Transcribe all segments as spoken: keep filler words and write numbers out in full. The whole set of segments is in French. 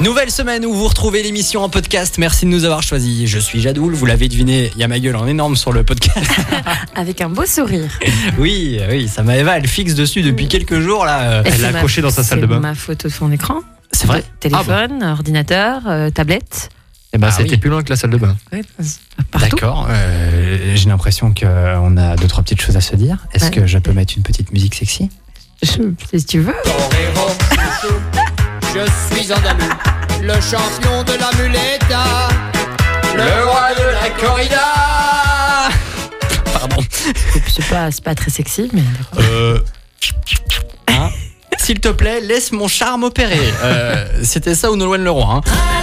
Nouvelle semaine où vous retrouvez l'émission en podcast. Merci de nous avoir choisis. Je suis Jadoul, vous l'avez deviné, il y a ma gueule en énorme sur le podcast. Avec un beau sourire. Oui, oui, ça Maëva, elle fixe dessus depuis quelques jours là. Et Elle l'a accroché dans sa salle de bain. C'est ma photo de fond d'écran. C'est vrai. Téléphone, ah bon. ordinateur, euh, tablette. Eh ben, Ah c'était oui. plus loin que la salle de bain. Ouais, partout. D'accord, euh, j'ai l'impression qu'on a deux, trois petites choses à se dire. Est-ce Ouais. que je peux mettre une petite musique sexy? Je, si tu veux. Je suis andalou, le champion de la muleta, le roi de la corrida. Pardon. C'est pas, c'est pas très sexy, mais. Euh... Hein S'il te plaît, laisse mon charme opérer. Euh, c'était ça ou Nolwenn Leroy. Hein.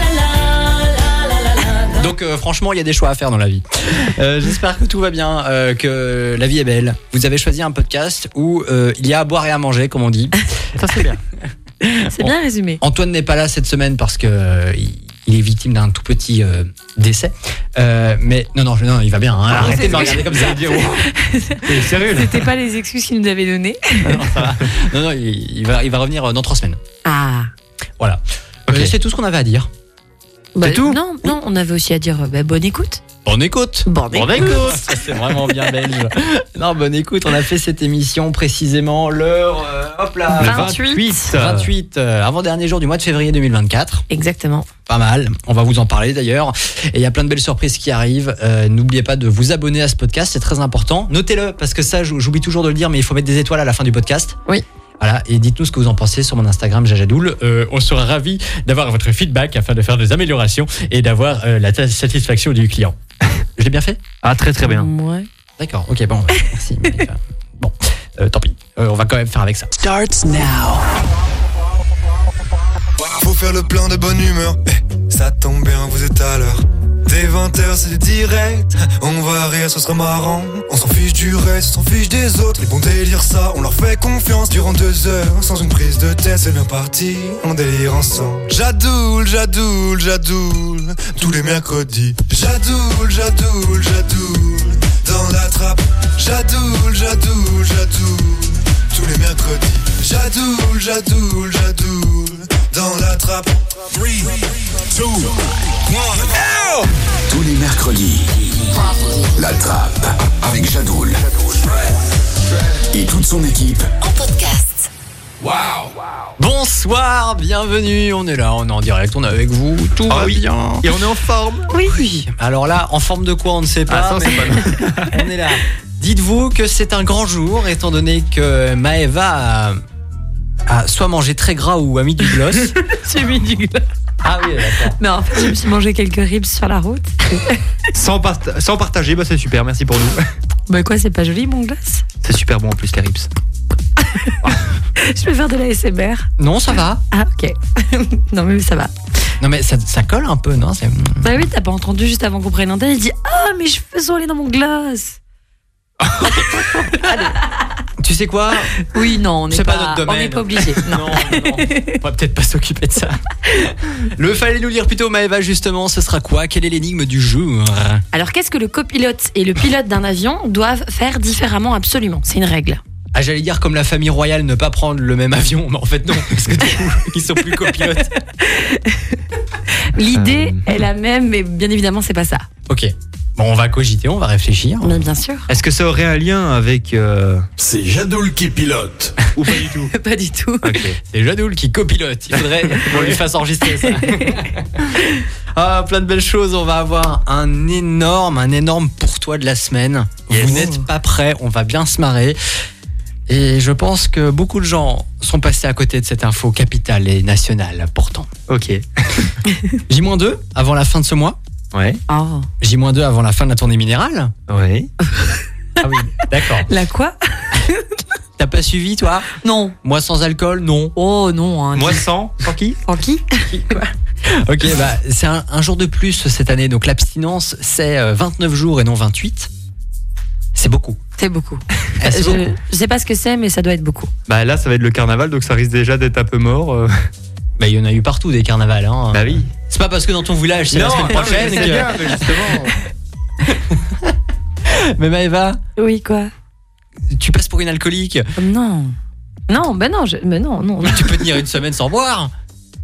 Donc euh, franchement, il y a des choix à faire dans la vie. Euh, j'espère que tout va bien, euh, que la vie est belle. Vous avez choisi un podcast où euh, il y a à boire et à manger, comme on dit. Ça, c'est bien. C'est Bon. bien résumé. Antoine n'est pas là cette semaine parce que euh, il, il est victime d'un tout petit euh, décès. Euh, mais non, non, non, il va bien. Hein. Arrêtez de me regarder comme ça. T'es sérieux là? C'était pas les excuses qu'il nous avait données. Non, ça va. Non, non, il, il va, il va revenir dans trois semaines. Ah. Voilà. Ok. Euh, c'est tout ce qu'on avait à dire. Bah, tout Non, non, on avait aussi à dire euh, bah, bonne écoute. Bonne écoute. Bonne Bonne écoute. Ça, c'est vraiment bien belge. Non, bonne écoute. On a fait cette émission précisément l'heure. Euh, hop là. Le vingt-huit. vingt-huit, euh, avant-dernier jour du mois de février deux mille vingt-quatre. Exactement. Pas mal. On va vous en parler d'ailleurs. Et il y a plein de belles surprises qui arrivent. Euh, n'oubliez pas de vous abonner à ce podcast, c'est très important. Notez-le parce que ça, j'oublie toujours de le dire, mais il faut mettre des étoiles à la fin du podcast. Oui. Voilà, et dites-nous ce que vous en pensez sur mon Instagram Jajadoul. Euh, on sera ravis d'avoir votre feedback afin de faire des améliorations et d'avoir euh, la t- satisfaction du client. Je l'ai bien fait? Ah, très très bien. Ouais. D'accord, ok, bon, ouais, merci. Mais, euh, bon, euh, tant pis, Euh, on va quand même faire avec ça. Starts now. Faut faire le plein de bonne humeur. Eh, ça tombe bien, vous êtes à l'heure. Dès vingt heures, c'est direct. On va rire, ce sera marrant. On s'en fiche du reste, on s'en fiche des autres. Les bons délires, ça, on leur fait confiance. Durant deux heures, sans une prise de tête, c'est bien parti. On délire ensemble. Jadoul, Jadoul, Jadoul. Tous les mercredis. Jadoul, Jadoul, Jadoul. Dans la trappe. Jadoul, Jadoul, Jadoul. Tous les mercredis. Jadoul, Jadoul, Jadoul. Dans la trappe. trois, deux, un. Tous les mercredis, La Trappe avec Jadoul et toute son équipe. En podcast. Bonsoir, bienvenue, on est là, on est en direct, on est avec vous, tout Ah va oui. bien. Et on est en forme. Oui. Alors là, en forme de quoi, on ne sait pas, Ah, ça, mais c'est pas on est là. Dites-vous que c'est un grand jour, étant donné que Maëva a, a soit mangé très gras ou a mis du gloss. J'ai mis du glace. Ah oui, d'accord. Non, en fait, je me suis mangé quelques ribs sur la route. Sans, part- sans partager, bah c'est super, merci pour nous. Bah quoi, c'est pas joli mon glace? C'est super bon en plus, les rips. Je vais faire de la S M R. Non, ça va. Ah, ok. Non, mais ça va. Non mais ça, ça colle un peu, non? C'est... Bah oui, t'as pas entendu juste avant qu'on prenne l'antenne, il dit ah, mes cheveux sont allés dans mon glace. Tu sais quoi? Oui, non, on n'est C'est pas, pas notre on domaine. n'est pas obligé. Non. Non, non, on va peut-être pas s'occuper de ça. Le fallait nous lire plutôt, Maëva, justement, ce sera quoi? Quelle est l'énigme du jour? Alors, qu'est-ce que le copilote et le pilote d'un avion doivent faire différemment absolument? C'est une règle. Ah, j'allais dire comme la famille royale ne pas prendre le même avion, mais en fait non, parce que du coup, ils sont plus copilotes. L'idée Euh. est la même, mais bien évidemment, c'est pas ça. Ok, bon, on va cogiter, on va réfléchir. Mais bien sûr. Est-ce que ça aurait un lien avec... euh, C'est Jadoul qui pilote. Ou pas du tout? Pas du tout. Ok. C'est Jadoul qui copilote, il faudrait qu'on lui fasse enregistrer ça. Ah, plein de belles choses, on va avoir un énorme, un énorme pour toi de la semaine. Yes. Vous n'êtes pas prêts, on va bien se marrer. Et je pense que beaucoup de gens sont passés à côté de cette info capitale et nationale, pourtant. Ok. J deux avant la fin de ce mois. Ouais. Oh. J deux avant la fin de la tournée minérale. Ouais. Ah oui, d'accord. La quoi? T'as pas suivi, toi? Non. Moi sans alcool, non. Oh non. Hein. Moi sans. Sans qui? En qui? Ok, bah c'est un, un jour de plus cette année. Donc l'abstinence, c'est euh, vingt-neuf jours et non vingt-huit. C'est beaucoup. C'est beaucoup. Ah, c'est je, beaucoup. je sais pas ce que c'est, mais ça doit être beaucoup. Bah là, ça va être le carnaval, donc ça risque déjà d'être un peu mort. euh. Bah il y en a eu partout des carnavals. Hein. Bah oui. C'est pas parce que dans ton village c'est la semaine prochaine c'est que... bien, mais justement. Mais Maëva, Oui, quoi? tu passes pour une alcoolique. Non. Non, ben non, je, ben non, non. Tu peux tenir une semaine sans boire.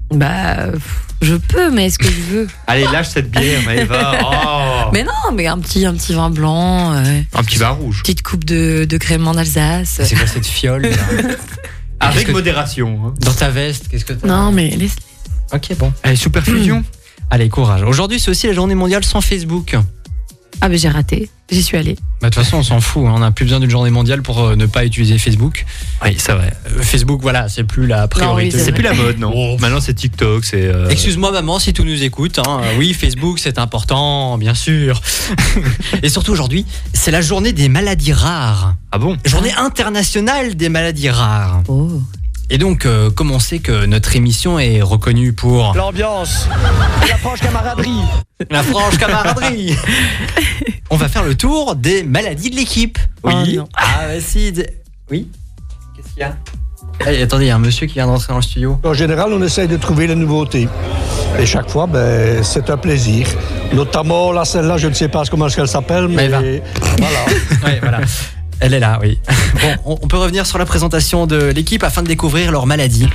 Bah, pff, je peux, mais est-ce que je veux? Allez, lâche cette bière, Maëva. Oh. Mais non, mais un petit, un petit vin blanc. euh, Un petit vin rouge. Petite coupe de, de crème en Alsace. C'est quoi cette fiole là Avec Qu'est-ce que- modération. Hein. Dans ta veste, qu'est-ce que t'as? Non, mais laisse. Ok, bon. Allez, sous perfusion. Allez, courage. Aujourd'hui, c'est aussi la journée mondiale sans Facebook. Ah, mais j'ai raté. J'y suis allée. Bah, de toute façon, on s'en fout. hein. On n'a plus besoin d'une journée mondiale pour euh, ne pas utiliser Facebook. Oui, c'est vrai. Euh, Facebook, voilà, c'est plus la priorité. oui, C'est plus la mode, non. Oh. Maintenant, c'est TikTok, c'est. euh, Excuse-moi maman si tout nous écoute. hein. Oui, Facebook c'est important, bien sûr. Et surtout aujourd'hui, c'est la journée des maladies rares. Ah bon? Journée internationale des maladies rares. Oh. Et donc, euh, comme on sait que notre émission est reconnue pour L'ambiance, la franche camaraderie. la franche camaraderie, on va faire le tour des maladies de l'équipe. Oh, non. Ah bah si. d- Oui. Qu'est-ce qu'il y a? Hey, attendez, il y a un monsieur qui vient de rentrer dans le studio. En général, on essaye de trouver les nouveautés. Et chaque fois, ben, c'est un plaisir. Notamment, là, celle-là, je ne sais pas comment elle s'appelle, mais Maëva. voilà. Ouais, voilà. Elle est là, oui. Bon, on, on peut revenir sur la présentation de l'équipe afin de découvrir leur maladie.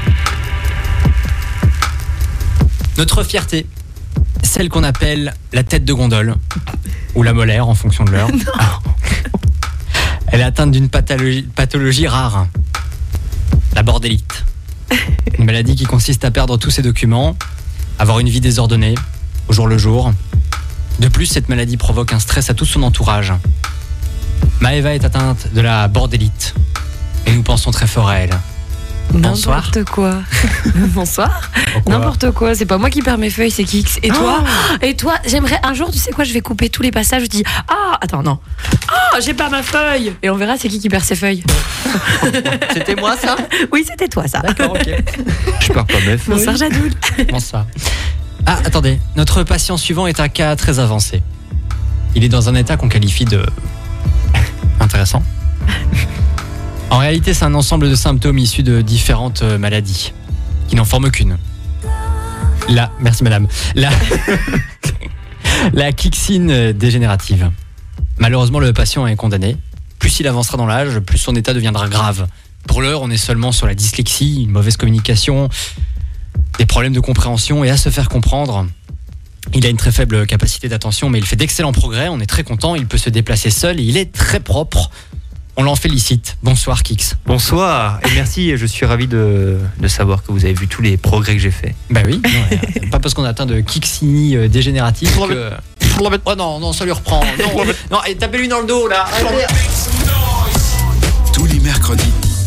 Notre fierté, celle qu'on appelle la tête de gondole, ou la molaire en fonction de l'heure. Elle est atteinte d'une pathologie, pathologie rare, la bordélite. Une maladie qui consiste à perdre tous ses documents, avoir une vie désordonnée, au jour le jour. De plus, cette maladie provoque un stress à tout son entourage. Maëva est atteinte de la bordélite et nous pensons très fort à elle. Bonsoir. N'importe quoi. Bonsoir. Pourquoi? N'importe quoi. C'est pas moi qui perds mes feuilles, c'est Kix. Et toi? Et toi? J'aimerais un jour, tu sais quoi, je vais couper tous les passages. Je dis, ah, attends, non. Ah, j'ai pas ma feuille. Et on verra c'est qui qui perd ses feuilles. C'était moi ça? Oui, c'était toi ça. D'accord, ok. Je perds pas mes feuilles. Bonsoir Jadoul. Bonsoir. Ah, attendez. Notre patient suivant est un cas très avancé. Il est dans un état qu'on qualifie de... intéressant. En réalité, c'est un ensemble de symptômes issus de différentes euh, maladies, qui n'en forment qu'une. La... Merci madame. La... la kyxine dégénérative. Malheureusement, le patient est condamné. Plus il avancera dans l'âge, plus son état deviendra grave. Pour l'heure, on est seulement sur la dyslexie, une mauvaise communication, des problèmes de compréhension et à se faire comprendre. Il a une très faible capacité d'attention, mais il fait d'excellents progrès. On est très content. Il peut se déplacer seul et il est très propre. On l'en félicite. Bonsoir, Kix. Bonsoir et merci. Je suis ravi de, de savoir que vous avez vu tous les progrès que j'ai faits. Bah oui. Non, c'est pas parce qu'on a atteint de Kixini euh, dégénérative que... Oh non, non, ça lui reprend. Non, non et tapez-lui dans le dos, là. Allez. Tous les mercredis,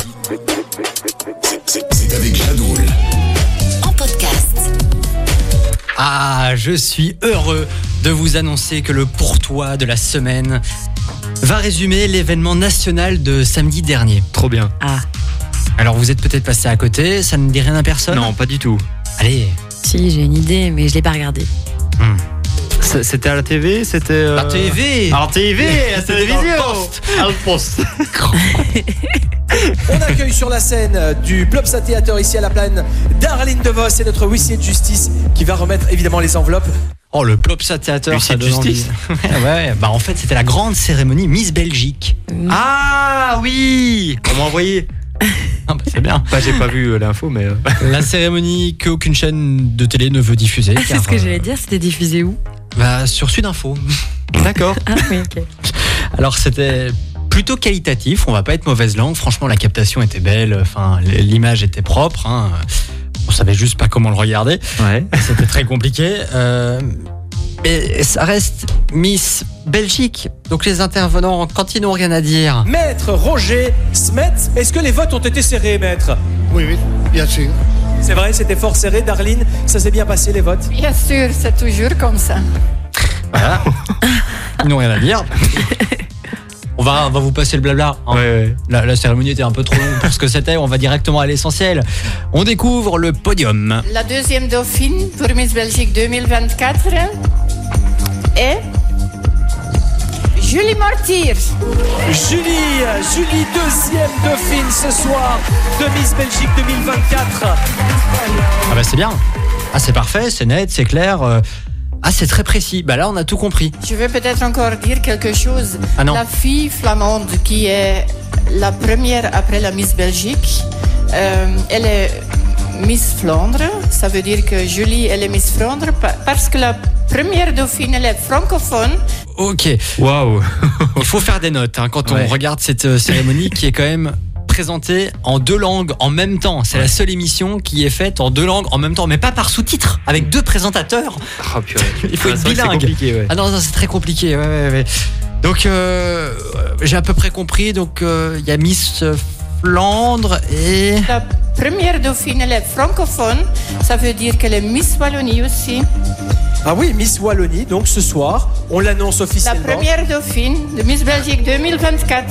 c'est c'est avec Jadoul. En podcast. Ah, je suis heureux de vous annoncer que le pour-toi de la semaine va résumer l'événement national de samedi dernier. Trop bien. Ah, Alors vous êtes peut-être passé à côté, ça ne dit rien à personne? Non, pas du tout. Allez. si, j'ai une idée, mais je l'ai pas regardée. Hmm. C- C'était à la T V, c'était. euh, La T V. À la T V, à la C'était télévision. dans le poste. À le poste. On accueille sur la scène du Plopsa Théâtre ici à la Plaine Darlene DeVos et notre huissier de justice qui va remettre évidemment les enveloppes. Oh, le Plopsa Théâtre, Huissier ça de donne envie. justice. Ouais, ouais, bah en fait c'était la grande cérémonie Miss Belgique. Ah oui. On m'a envoyé. Ah bah c'est bien. Bah, j'ai pas vu euh, l'info, mais. euh, La cérémonie qu'aucune chaîne de télé ne veut diffuser. C'est car, ce que euh, j'allais dire, c'était diffusé où? Bah sur Sud Info. D'accord. Ah oui, ok. Alors c'était plutôt qualitatif, on va pas être mauvaise langue. Franchement, la captation était belle, enfin l'image était propre. Hein. On savait juste pas comment le regarder. Ouais. C'était très compliqué. Euh, mais ça reste Miss Belgique. Donc les intervenants, quand ils n'ont rien à dire. Maître Roger Smet, est-ce que les votes ont été serrés, maître? Oui, oui, bien sûr. C'est vrai, c'était fort serré, Darlene. Ça s'est bien passé les votes? Bien sûr, c'est toujours comme ça. Voilà. Ils n'ont rien à dire. On va, on va vous passer le blabla. hein. Ouais, ouais. La, la cérémonie était un peu trop longue pour ce que c'était. On va directement à l'essentiel. On découvre le podium. La deuxième dauphine pour Miss Belgique deux mille vingt-quatre est Julie Mortier. Julie, Julie, deuxième dauphine ce soir de Miss Belgique deux mille vingt-quatre. Ah bah c'est bien. Ah c'est parfait, c'est net, c'est clair. Euh, Ah c'est très précis. Bah là on a tout compris. Je veux peut-être encore dire quelque chose. Ah non. La fille flamande qui est la première après la Miss Belgique, euh, elle est Miss Flandre. Ça veut dire que Julie, elle est Miss Flandre parce que la première dauphine, elle est francophone. Ok. Waouh. Il faut faire des notes hein, quand Ouais. on regarde cette euh, cérémonie qui est quand même présentée en deux langues en même temps. C'est Ouais. la seule émission qui est faite en deux langues en même temps, mais pas par sous-titres, avec deux présentateurs. Oh purée. Il faut Ah, être c'est vrai que bilingue. C'est compliqué, ouais. Ah non, non, c'est très compliqué. Ouais, ouais, ouais. Donc, euh, j'ai à peu près compris. Donc, il euh, y a Miss Flandre et... La première dauphine, elle est francophone. Ça veut dire qu'elle est Miss Wallonie aussi. Ah oui, Miss Wallonie, donc ce soir, on l'annonce La officiellement. première dauphine de Miss Belgique deux mille vingt-quatre.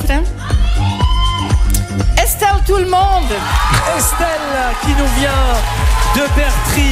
Estelle tout le monde. Estelle qui nous vient de Bertry.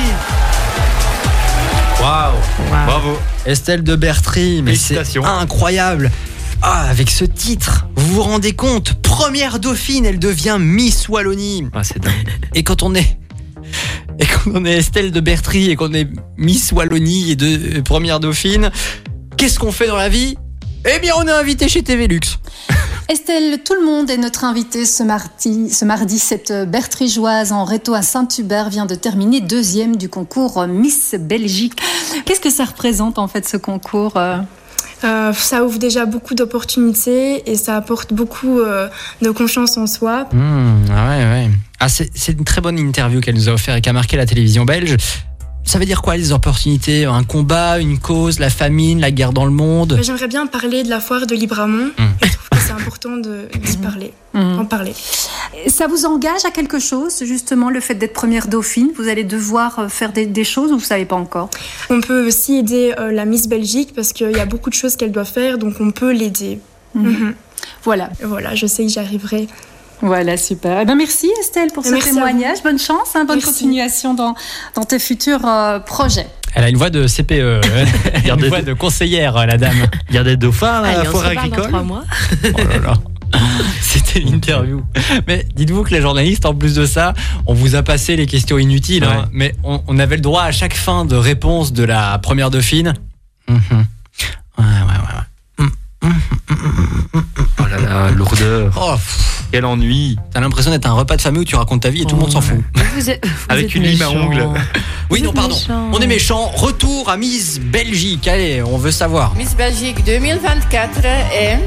Waouh. Bravo. Estelle de Bertry, mais c'est Félicitations. incroyable. Ah, avec ce titre, vous vous rendez compte, première dauphine, elle devient Miss Wallonie. Ah, c'est dingue. Et quand on est et quand on est Estelle de Bertry et qu'on est Miss Wallonie et de, euh, première dauphine, qu'est-ce qu'on fait dans la vie? Eh bien, on est invité chez T V Luxe. Estelle, tout le monde est notre invité ce mardi. Ce mardi, cette bertrigeoise en réto à Saint-Hubert vient de terminer deuxième du concours Miss Belgique. Qu'est-ce que ça représente en fait ce concours? Euh, ça ouvre déjà beaucoup d'opportunités et ça apporte beaucoup euh, de confiance en soi. Mmh, ah ouais, ouais. Ah, c'est, c'est une très bonne interview qu'elle nous a offert et qui a marqué la télévision belge. Ça veut dire quoi les opportunités? Un combat, une cause, la famine, la guerre dans le monde? Mais j'aimerais bien parler de la foire de Libramont. Mmh. Je trouve que c'est important de, d'y parler, Mmh. en parler. Ça vous engage à quelque chose, justement, le fait d'être première dauphine? Vous allez devoir faire des, des choses ou vous ne savez pas encore? On peut aussi aider euh, la Miss Belgique parce qu'il y a beaucoup de choses qu'elle doit faire, donc on peut l'aider. Mmh. Mhm. Voilà. Et voilà, je sais que j'y arriverai. Voilà, super. Eh ben, merci Estelle pour ce Merci à vous. témoignage. Bonne chance, hein, bonne Merci. continuation dans, dans tes futurs euh, projets. Elle a une voix de C P E, elle a une voix de conseillère, la dame. Il y a des dauphins à Allez, la on se foire reparle dans agricole. trois mois. Oh là là. C'était l'interview. Mais dites-vous que les journalistes, en plus de ça, on vous a passé les questions inutiles, Ouais. hein, mais on, on avait le droit à chaque fin de réponse de la première dauphine. Mhm. Ouais, ouais, ouais. Oh là là, lourdeur. Oh, pff, Quel ennui. t'as l'impression d'être un repas de famille où tu racontes ta vie et tout le monde s'en fout. Vous êtes, vous Avec êtes une lime à méchants. ongles. Oui, non, êtes pardon. méchants. On est méchants. Retour à Miss Belgique. Allez, on veut savoir. Miss Belgique deux mille vingt-quatre est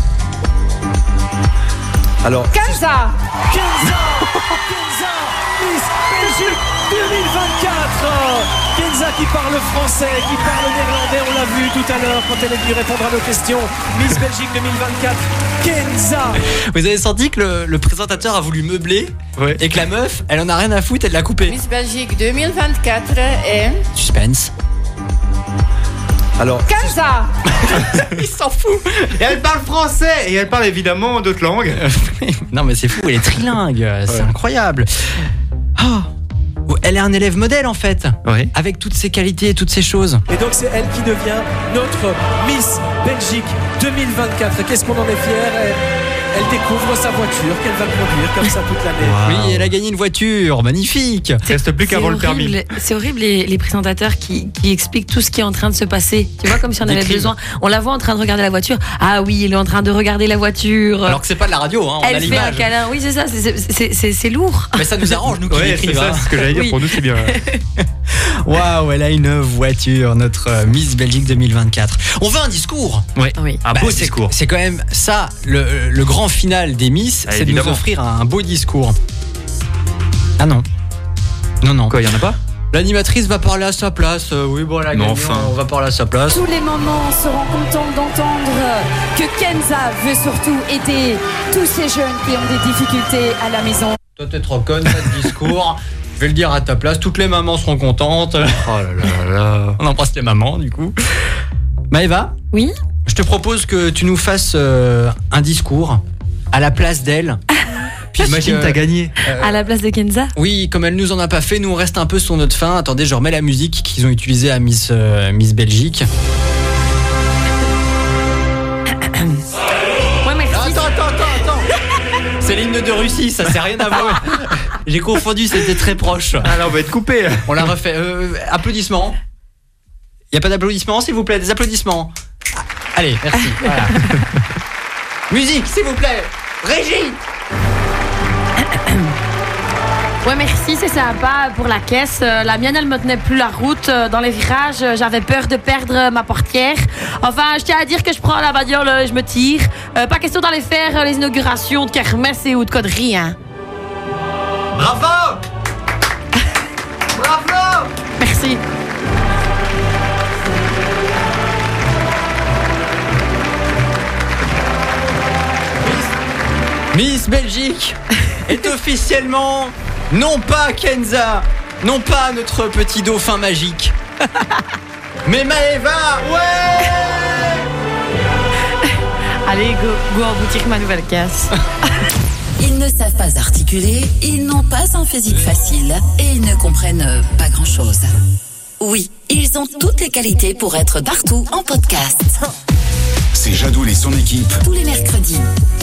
Alors, Kenza. Kenza Kenza Miss Belgique deux mille vingt-quatre. Kenza qui parle français, qui parle néerlandais, on l'a vu tout à l'heure quand elle est venue répondre à nos questions. Miss Belgique deux mille vingt-quatre, Kenza. Vous avez senti que le, le présentateur a voulu meubler Ouais. et que la meuf, elle en a rien à foutre, elle l'a coupé. Miss Belgique deux mille vingt-quatre est Suspense. Alors, Kenza. Il s'en fout. Et elle parle français et elle parle évidemment d'autres langues. Non mais c'est fou, elle est trilingue, c'est incroyable. Oh, elle est un élève modèle en fait, Ouais. avec toutes ses qualités et toutes ces choses. et donc c'est elle qui devient notre Miss Belgique deux mille vingt-quatre. Qu'est-ce qu'on en est fiers? elle, elle découvre sa voiture qu'elle va conduire comme ça toute l'année. Oui, elle a gagné une voiture, magnifique. Reste plus qu'à C'est avoir le permis. horrible, c'est horrible les, les présentateurs qui, qui expliquent tout ce qui est en train de se passer. Tu vois, comme si on avait Décrivent. besoin. On la voit en train de regarder la voiture. Ah oui, il est en train de regarder la voiture. Alors que c'est pas de la radio, hein, on a Elle fait un l'image. câlin. Oui, c'est ça, c'est- c'est c'est- c'est lourd. Mais ça nous arrange, nous qui Ouais, c'est l'écrivent. ça, hein. c'est ce que j'allais dire. Oui. Pour nous, c'est bien. Waouh, elle a une voiture, notre euh, Miss Belgique deux mille vingt-quatre. On veut un discours. Ouais. Oui. Un Bah, beau c'est- discours. C'est quand même ça, le, le grand final des Miss, Ah, c'est de nous évidemment. offrir un, un beau discours. Ah non. Non, non. Quoi, il y en a pas? L'animatrice va parler à sa place. Euh, oui, bon, elle a Mais gagné, enfin. on va parler à sa place. Tous les mamans seront contentes d'entendre que Kenza veut surtout aider tous ces jeunes qui ont des difficultés à la maison. Toi, t'es trop conne, pas de discours. Je vais le dire à ta place. Toutes les mamans seront contentes. Oh là là là. On embrasse les mamans, du coup. Maëva, Oui. je te propose que tu nous fasses euh, un discours à la place d'elle. Puisque, Imagine, t'as gagné. euh, À la place de Kenza. Oui, comme elle nous en a pas fait, nous on reste un peu sur notre fin. Attendez, je remets la musique qu'ils ont utilisée à Miss, euh, Miss Belgique. Ouais, merci. Attends, attends, attends, attends. C'est l'hymne de Russie, ça c'est rien à voir. J'ai confondu, c'était très proche. Ah là, on va être coupé. On l'a refait. Euh, applaudissements. Il y a pas d'applaudissements, s'il vous plaît, des applaudissements. Allez, merci. Voilà. Musique, s'il vous plaît. Régie. Ouais, merci, c'est sympa pour la caisse. Euh, la mienne, elle me tenait plus la route. Euh, dans les virages, euh, j'avais peur de perdre euh, ma portière. Enfin, je tiens à dire que je prends la bagnole euh, et je me tire. Euh, pas question d'aller faire euh, les inaugurations de kermesse et ou de conneries, hein. Bravo. Bravo. Merci. Miss Belgique est officiellement non pas Kenza, non pas notre petit dauphin magique, mais Maëva. Ouais. Allez, go, go en boutique ma nouvelle caisse. Ils ne savent pas articuler, ils n'ont pas un physique facile et ils ne comprennent pas grand-chose. Oui, ils ont toutes les qualités pour être partout en podcast. C'est Jadoul et son équipe. Tous les mercredis.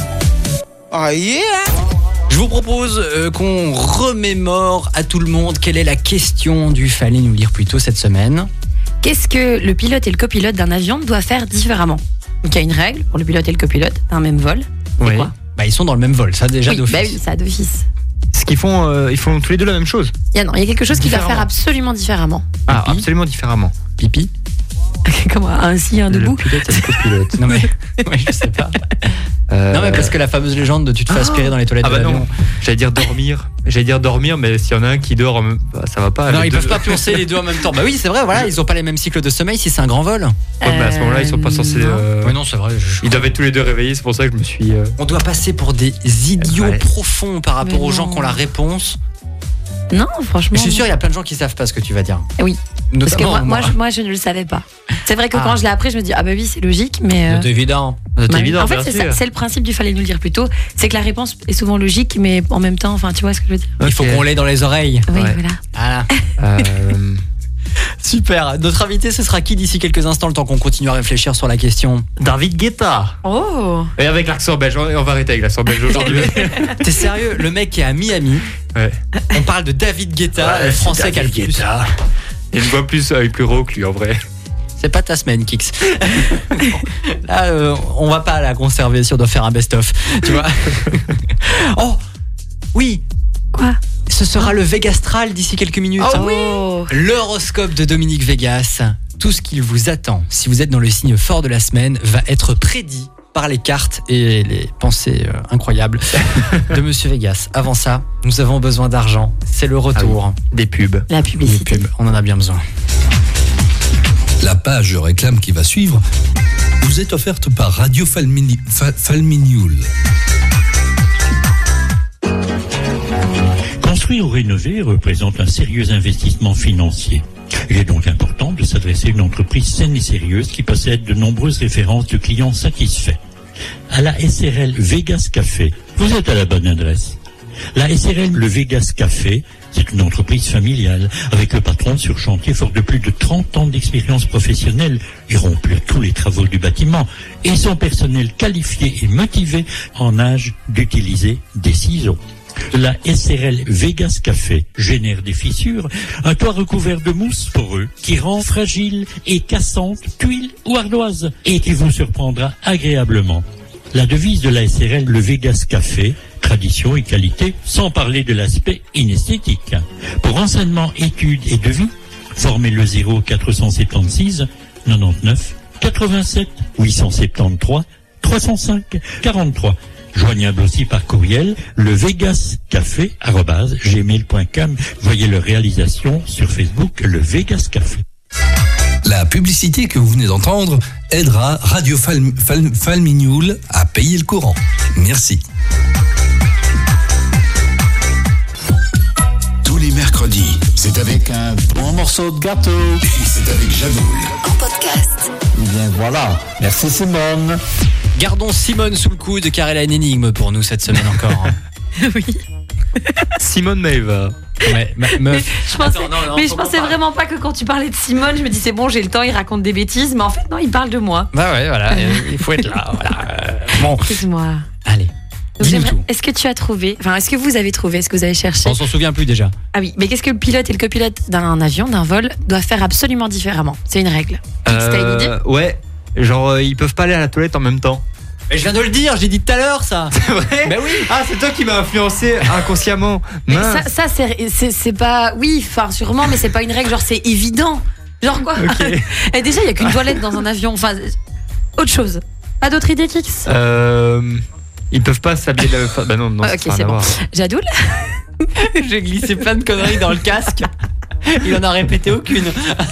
Oh yeah. Je vous propose euh, qu'on remémore à tout le monde quelle est la question du Fallait nous lire plus tôt cette semaine. Qu'est-ce que le pilote et le copilote d'un avion doivent faire différemment? Donc il y a une règle pour le pilote et le copilote d'un même vol. Oui. Quoi? Bah ils sont dans le même vol, ça déjà oui, d'office. Bah oui, ça d'office. Ce qu'ils font, euh, ils font tous les deux la même chose. Il y a, non, il y a quelque chose qu'ils doivent faire absolument différemment. Ah, Pipi. absolument différemment. Pipi. Comment un si un debout? Le pilote et le copilote. Non mais, ouais, je sais pas. Euh... Non mais parce que la fameuse légende de tu te fais aspirer dans les toilettes ah bah de l'avion. Non, j'allais dire dormir. J'allais dire dormir, mais s'il y en a un qui dort, bah, ça va pas. Non, ils deux... peuvent pas pioncer les deux en même temps. Bah oui, c'est vrai, voilà, ils ont pas les mêmes cycles de sommeil si c'est un grand vol. Ouais, euh... mais à ce moment-là, ils sont pas censés. Euh... Ouais, non, c'est vrai. Je... Ils doivent être tous les deux réveillés, c'est pour ça que je me suis. Euh... On doit passer pour des idiots ouais. profonds par rapport mais aux non. gens qui ont la réponse. Non, franchement. Je suis sûr, il y a plein de gens qui savent pas ce que tu vas dire. Oui. Notamment, parce que moi, moi. Moi, je, moi, je ne le savais pas. C'est vrai que ah. quand je l'ai appris, je me dis ah bah oui, c'est logique, mais. C'est euh... évident. C'est évident. En fait, c'est, ça, c'est le principe du Fallait nous le dire plus tôt, c'est que la réponse est souvent logique, mais en même temps, enfin, tu vois ce que je veux dire. Okay. Il faut qu'on l'ait dans les oreilles. Oui, ouais. voilà. Voilà. euh... Super. Notre invité, ce sera qui d'ici quelques instants, le temps qu'on continue à réfléchir sur la question? David Guetta. Oh. Et avec l'accent belge. On va arrêter avec l'accent belge aujourd'hui. T'es sérieux? Le mec est à Miami. Ouais. On parle de David Guetta, ouais, le français qui a le plus. Guetta. Il a une voix plus, euh, plus rauque, lui, en vrai. C'est pas ta semaine, Kix. Là, euh, on va pas la conserver si on doit faire un best-of. Tu vois? Oh, oui. Quoi? Ce sera le Vegastral d'ici quelques minutes. Oh oui. L'horoscope de Dominique Vegas. Tout ce qu'il vous attend, si vous êtes dans le signe fort de la semaine, va être prédit par les cartes et les pensées euh, incroyables de Monsieur Vegas. Avant ça, nous avons besoin d'argent. C'est le retour ah oui. des pubs. La publicité. Des pubs. On en a bien besoin. La page de réclame qui va suivre vous est offerte par Radio Falmini, Fa, Falminioul. Construire ou rénover représente un sérieux investissement financier. Il est donc important de s'adresser à une entreprise saine et sérieuse qui possède de nombreuses références de clients satisfaits. À la S R L Vegas Café, vous êtes à la bonne adresse. La S R L Le Vegas Café, c'est une entreprise familiale avec le patron sur chantier fort de plus de trente ans d'expérience professionnelle et rompu à tous les travaux du bâtiment et son personnel qualifié et motivé en âge d'utiliser des ciseaux. La S R L Vegas Café génère des fissures, un toit recouvert de mousse poreux qui rend fragile et cassante tuiles ou ardoises et qui vous surprendra agréablement. La devise de la S R L Le Vegas Café, tradition et qualité, sans parler de l'aspect inesthétique. Pour renseignements, études et devis, formez le zéro quatre cent soixante-seize quatre-vingt-neuf quatre-vingt-sept huit cent soixante-treize trois cent cinq quarante-trois. Joignable aussi par courriel, le vegas café arobase gmail point com. Voyez leur réalisation sur Facebook, le Vegas Café. La publicité que vous venez d'entendre aidera Radio Fal- Fal- Falminioul à payer le courant. Merci. Tous les mercredis, c'est avec un bon morceau de gâteau. C'est avec Jadoul. En podcast. Eh bien voilà, merci Simone. Gardons Simone sous le coude car elle a une énigme pour nous cette semaine encore. Oui. Simone Maëva. Ouais, ma meuf. Je pensais, Attends, non, non, mais je pensais pas. vraiment pas que quand tu parlais de Simone, je me dis c'est bon, j'ai le temps, il raconte des bêtises, mais en fait non, il parle de moi. Bah ouais, voilà, il faut être là. Voilà. Bon. Excuse-moi. Allez. Dis-nous tout. Est-ce que tu as trouvé, enfin, est-ce que vous avez trouvé, est-ce que vous avez cherché? On s'en souvient plus déjà. Ah oui, mais qu'est-ce que le pilote et le copilote d'un avion, d'un vol, doivent faire absolument différemment? C'est une règle. Euh, T'as une idée? Ouais, genre euh, ils peuvent pas aller à la toilette en même temps. Mais je viens de le dire, je l'ai dit tout à l'heure ça. C'est vrai? Ben oui. Ah, c'est toi qui m'as influencé inconsciemment. Mais Mince. ça, ça c'est, c'est, c'est pas. Oui, enfin, sûrement, mais c'est pas une règle, genre, c'est évident. Genre quoi? Ok. Et déjà, il y a qu'une toilette dans un avion. Enfin, autre chose. Pas d'autres idées, Kix? Euh, ils peuvent pas s'habiller de la. Enfin, bah non, non. Ok, c'est bon. Jadoul? J'ai glissé plein de conneries dans le casque. Il en a répété aucune.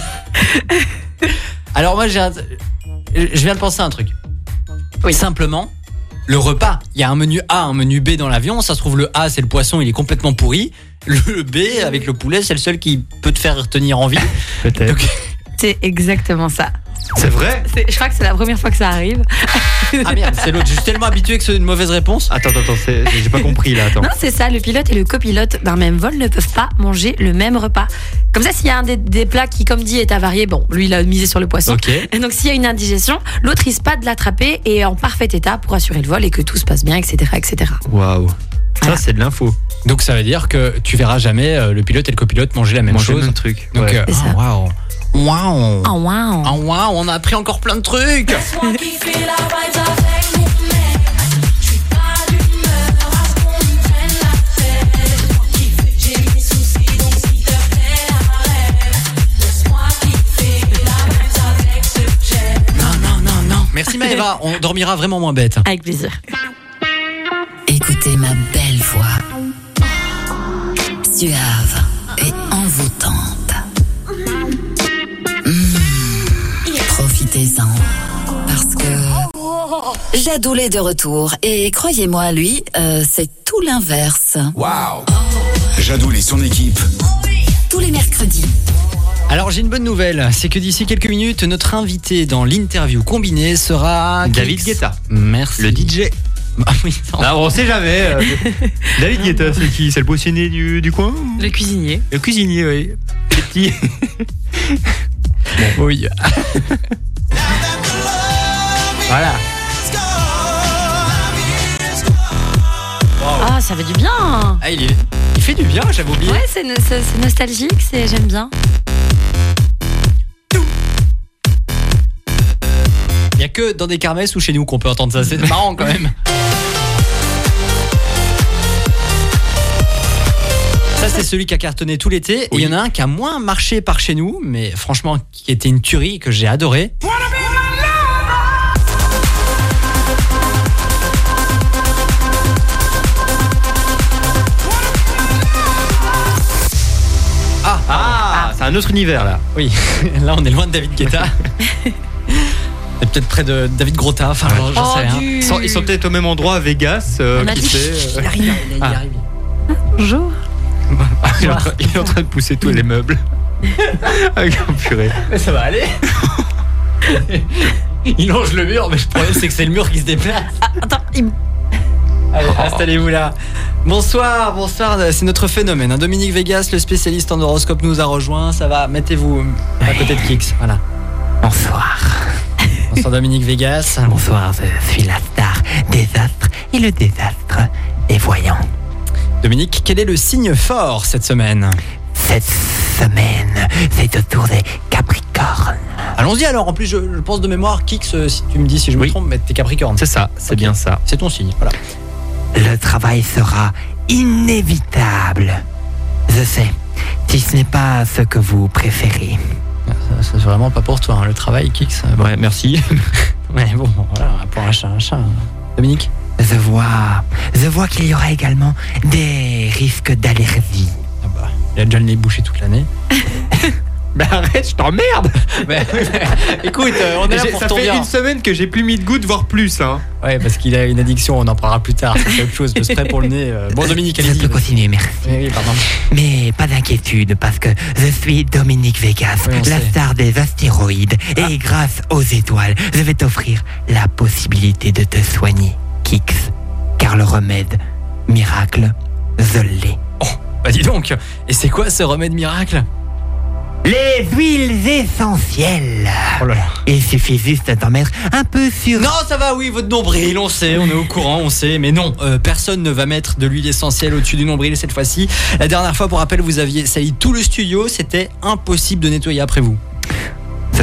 Alors moi, j'ai un... je viens de penser à un truc. Oui. Simplement, le repas. Il y a un menu A, un menu B dans l'avion. Ça se trouve, le A, c'est le poisson, il est complètement pourri. Le B, avec le poulet, c'est le seul qui peut te faire tenir en vie. Peut-être. Donc... C'est exactement ça. C'est vrai? C'est, je crois que c'est la première fois que ça arrive. Ah merde, c'est l'autre. Je suis tellement habitué que c'est une mauvaise réponse. Attends, attends, c'est... j'ai pas compris là. Attends. Non, c'est ça. Le pilote et le copilote d'un même vol ne peuvent pas manger le même repas. Comme ça, s'il y a un des, des plats qui, comme dit, est avarié, bon, lui, il a misé sur le poisson. Okay. Et donc, s'il y a une indigestion, l'autre risque pas de l'attraper et est en parfait état pour assurer le vol et que tout se passe bien, et cetera, et cetera. Waouh. Ça, voilà. C'est de l'info. Donc, ça veut dire que tu verras jamais euh, le pilote et le copilote manger la même manger chose. le même truc. Donc, ouais. euh, c'est ça. Oh, waouh. Waouh. Oh, waouh. Oh, waouh, on a appris encore plein de trucs. Merci Maëva, on dormira vraiment moins bête. Avec plaisir. Écoutez ma belle voix, suave et envoûtante. Mmh. Profitez-en, parce que Jadoul est de retour et croyez-moi, lui, euh, c'est tout l'inverse. Waouh. Jadoul et son équipe. Tous les mercredis. Alors j'ai une bonne nouvelle, c'est que d'ici quelques minutes, notre invité dans l'interview combinée sera David Guetta. Merci. Le D J. Ah oui, non, on sait jamais. Euh, David Guetta, c'est qui? C'est le poissonnier du, du coin? Le cuisinier. Le cuisinier, oui. Les petits. Bon, oui. Voilà. Wow. Ah, ça fait du bien. Ah, il, est... il fait du bien, j'avais oublié. Ouais, c'est, c'est, c'est nostalgique, c'est... j'aime bien. Il n'y a que dans des kermesses ou chez nous qu'on peut entendre ça, c'est marrant quand même. Ça c'est celui qui a cartonné tout l'été. Et il oui. y en a un qui a moins marché par chez nous, mais franchement qui était une tuerie que j'ai adoré. Ah, ah, c'est un autre univers là. Oui, là on est loin de David Guetta. Et peut-être près de David Grotta, enfin ouais. j'en sais rien. Ils sont, ils sont peut-être au même endroit à Vegas, euh, qui sait. Il arrive, il ah. arrive. Bonjour. il, est en train, il est en train de pousser tous les meubles. Avec un purée. Mais ça va aller. Il longe le mur, mais le problème c'est que c'est le mur qui se déplace. Ah, attends, il... Allez, oh. installez-vous là. Bonsoir, bonsoir, c'est notre phénomène. Dominique Vegas, le spécialiste en horoscope, nous a rejoint. Ça va, mettez-vous à côté de Kix. Voilà. Bonsoir. Bonsoir Dominique Vegas. Bonsoir, je suis la star des astres et le désastre est voyant. Dominique, quel est le signe fort cette semaine? Cette semaine, c'est autour des Capricornes. Allons-y alors, en plus je, je pense de mémoire, Kix, si tu me dis si je me oui. trompe, mais t'es Capricorne. C'est ça, c'est okay. bien ça. C'est ton signe, voilà. Le travail sera inévitable. Je sais, si ce n'est pas ce que vous préférez. Ça, c'est vraiment pas pour toi, hein, le travail, Kix. Bon. Ouais, merci. Ouais, bon, voilà, pour un chat, un chat. Dominique? Je vois, je vois qu'il y aura également des risques d'allergie. Ah bah, il a déjà le nez bouché toute l'année. Bah arrête, je t'emmerde. Bah, écoute, euh, on est là pour ça ton fait bien. Une semaine que j'ai plus mis de gouttes, voire plus. Hein. Ouais, parce qu'il a une addiction, on en parlera plus tard. C'est autre chose, le spray pour le nez. Euh... Bon, Dominique, allez-y. Je peux continuer, merci. Oui, oui, pardon. Mais pas d'inquiétude, parce que je suis Dominique Vegas, oui, la sait. star des astéroïdes. Ah. Et grâce aux étoiles, je vais t'offrir la possibilité de te soigner, Kix. Car le remède miracle, je l'ai. Oh, bah dis donc. Et c'est quoi ce remède miracle? Les huiles essentielles. Oh là là. Il suffit juste d'en mettre un peu sur... Non, ça va, oui, votre nombril, on sait, on est au courant, on sait. Mais non, euh, personne ne va mettre de l'huile essentielle au-dessus du nombril cette fois-ci. La dernière fois, pour rappel, vous aviez sali tout le studio. C'était impossible de nettoyer après vous. Ce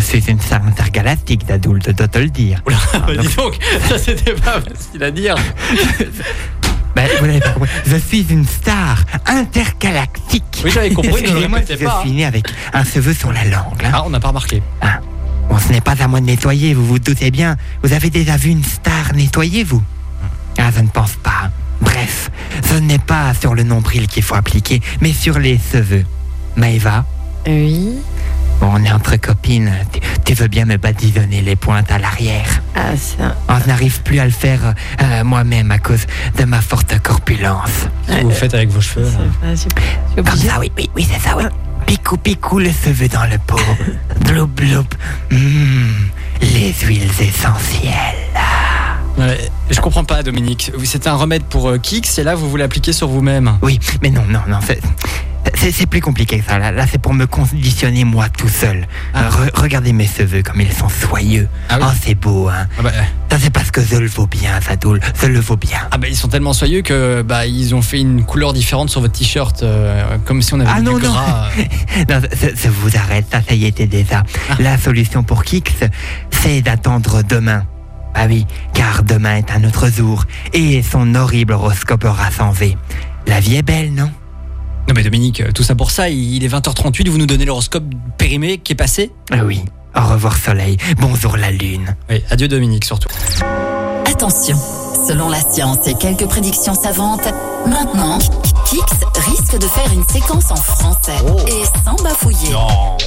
suis une star intergalactique d'adulte, dois te le dire. Oula, bah dis donc, ça c'était pas facile à dire. Ben, vous n'avez pas compris. Je suis une star intergalactique. Oui, j'avais compris, mais je Excusez-moi, répétais je pas, suis né avec un cheveu sur la langue. Hein. Ah, on n'a pas remarqué. Ah. Bon, ce n'est pas à moi de nettoyer, vous vous doutez bien. Vous avez déjà vu une star nettoyer, vous? Ah, je ne pense pas. Bref, ce n'est pas sur le nombril qu'il faut appliquer, mais sur les cheveux. Maëva? Oui. Bon, on est entre copines. Tu, tu veux bien me badigeonner les pointes à l'arrière? Ah, ça. On n'arrive plus à le faire euh, moi-même à cause de ma forte corpulence. Qu'est-ce que vous faites avec vos cheveux là? Comme ça, oui, oui, oui, c'est ça, oui. Picou, picou, le cheveu dans le pot. Bloup, bloup. Mmh, les huiles essentielles. Ouais, je comprends pas, Dominique. C'était un remède pour euh, Kix et là vous voulez l'appliquer sur vous-même. Oui, mais non, non, non. C'est, c'est, c'est plus compliqué que ça. Là, là c'est pour me conditionner moi tout seul. Ah. Re- regardez mes cheveux comme ils sont soyeux. Ah oui. Oh, c'est beau, hein. Ah bah, Ça, c'est parce que je le vaux bien, Zadoul. Je le vaux bien. ah bah ils sont tellement soyeux que bah ils ont fait une couleur différente sur votre t-shirt, euh, comme si on avait Ah du non, non. gras. Non, ça, ça vous arrête, ça, ça y était déjà. Ah. La solution pour Kix, c'est d'attendre demain. Ah oui, car demain est un autre jour et son horrible horoscope aura changé. La vie est belle, non? Non mais Dominique, tout ça pour ça, il est vingt heures trente-huit, vous nous donnez l'horoscope périmé qui est passé? Ah oui, au revoir soleil, bonjour la lune. Oui, adieu Dominique surtout. Attention, selon la science et quelques prédictions savantes, maintenant, Kix risque de faire une séquence en français Oh. et sans bafouiller. Non.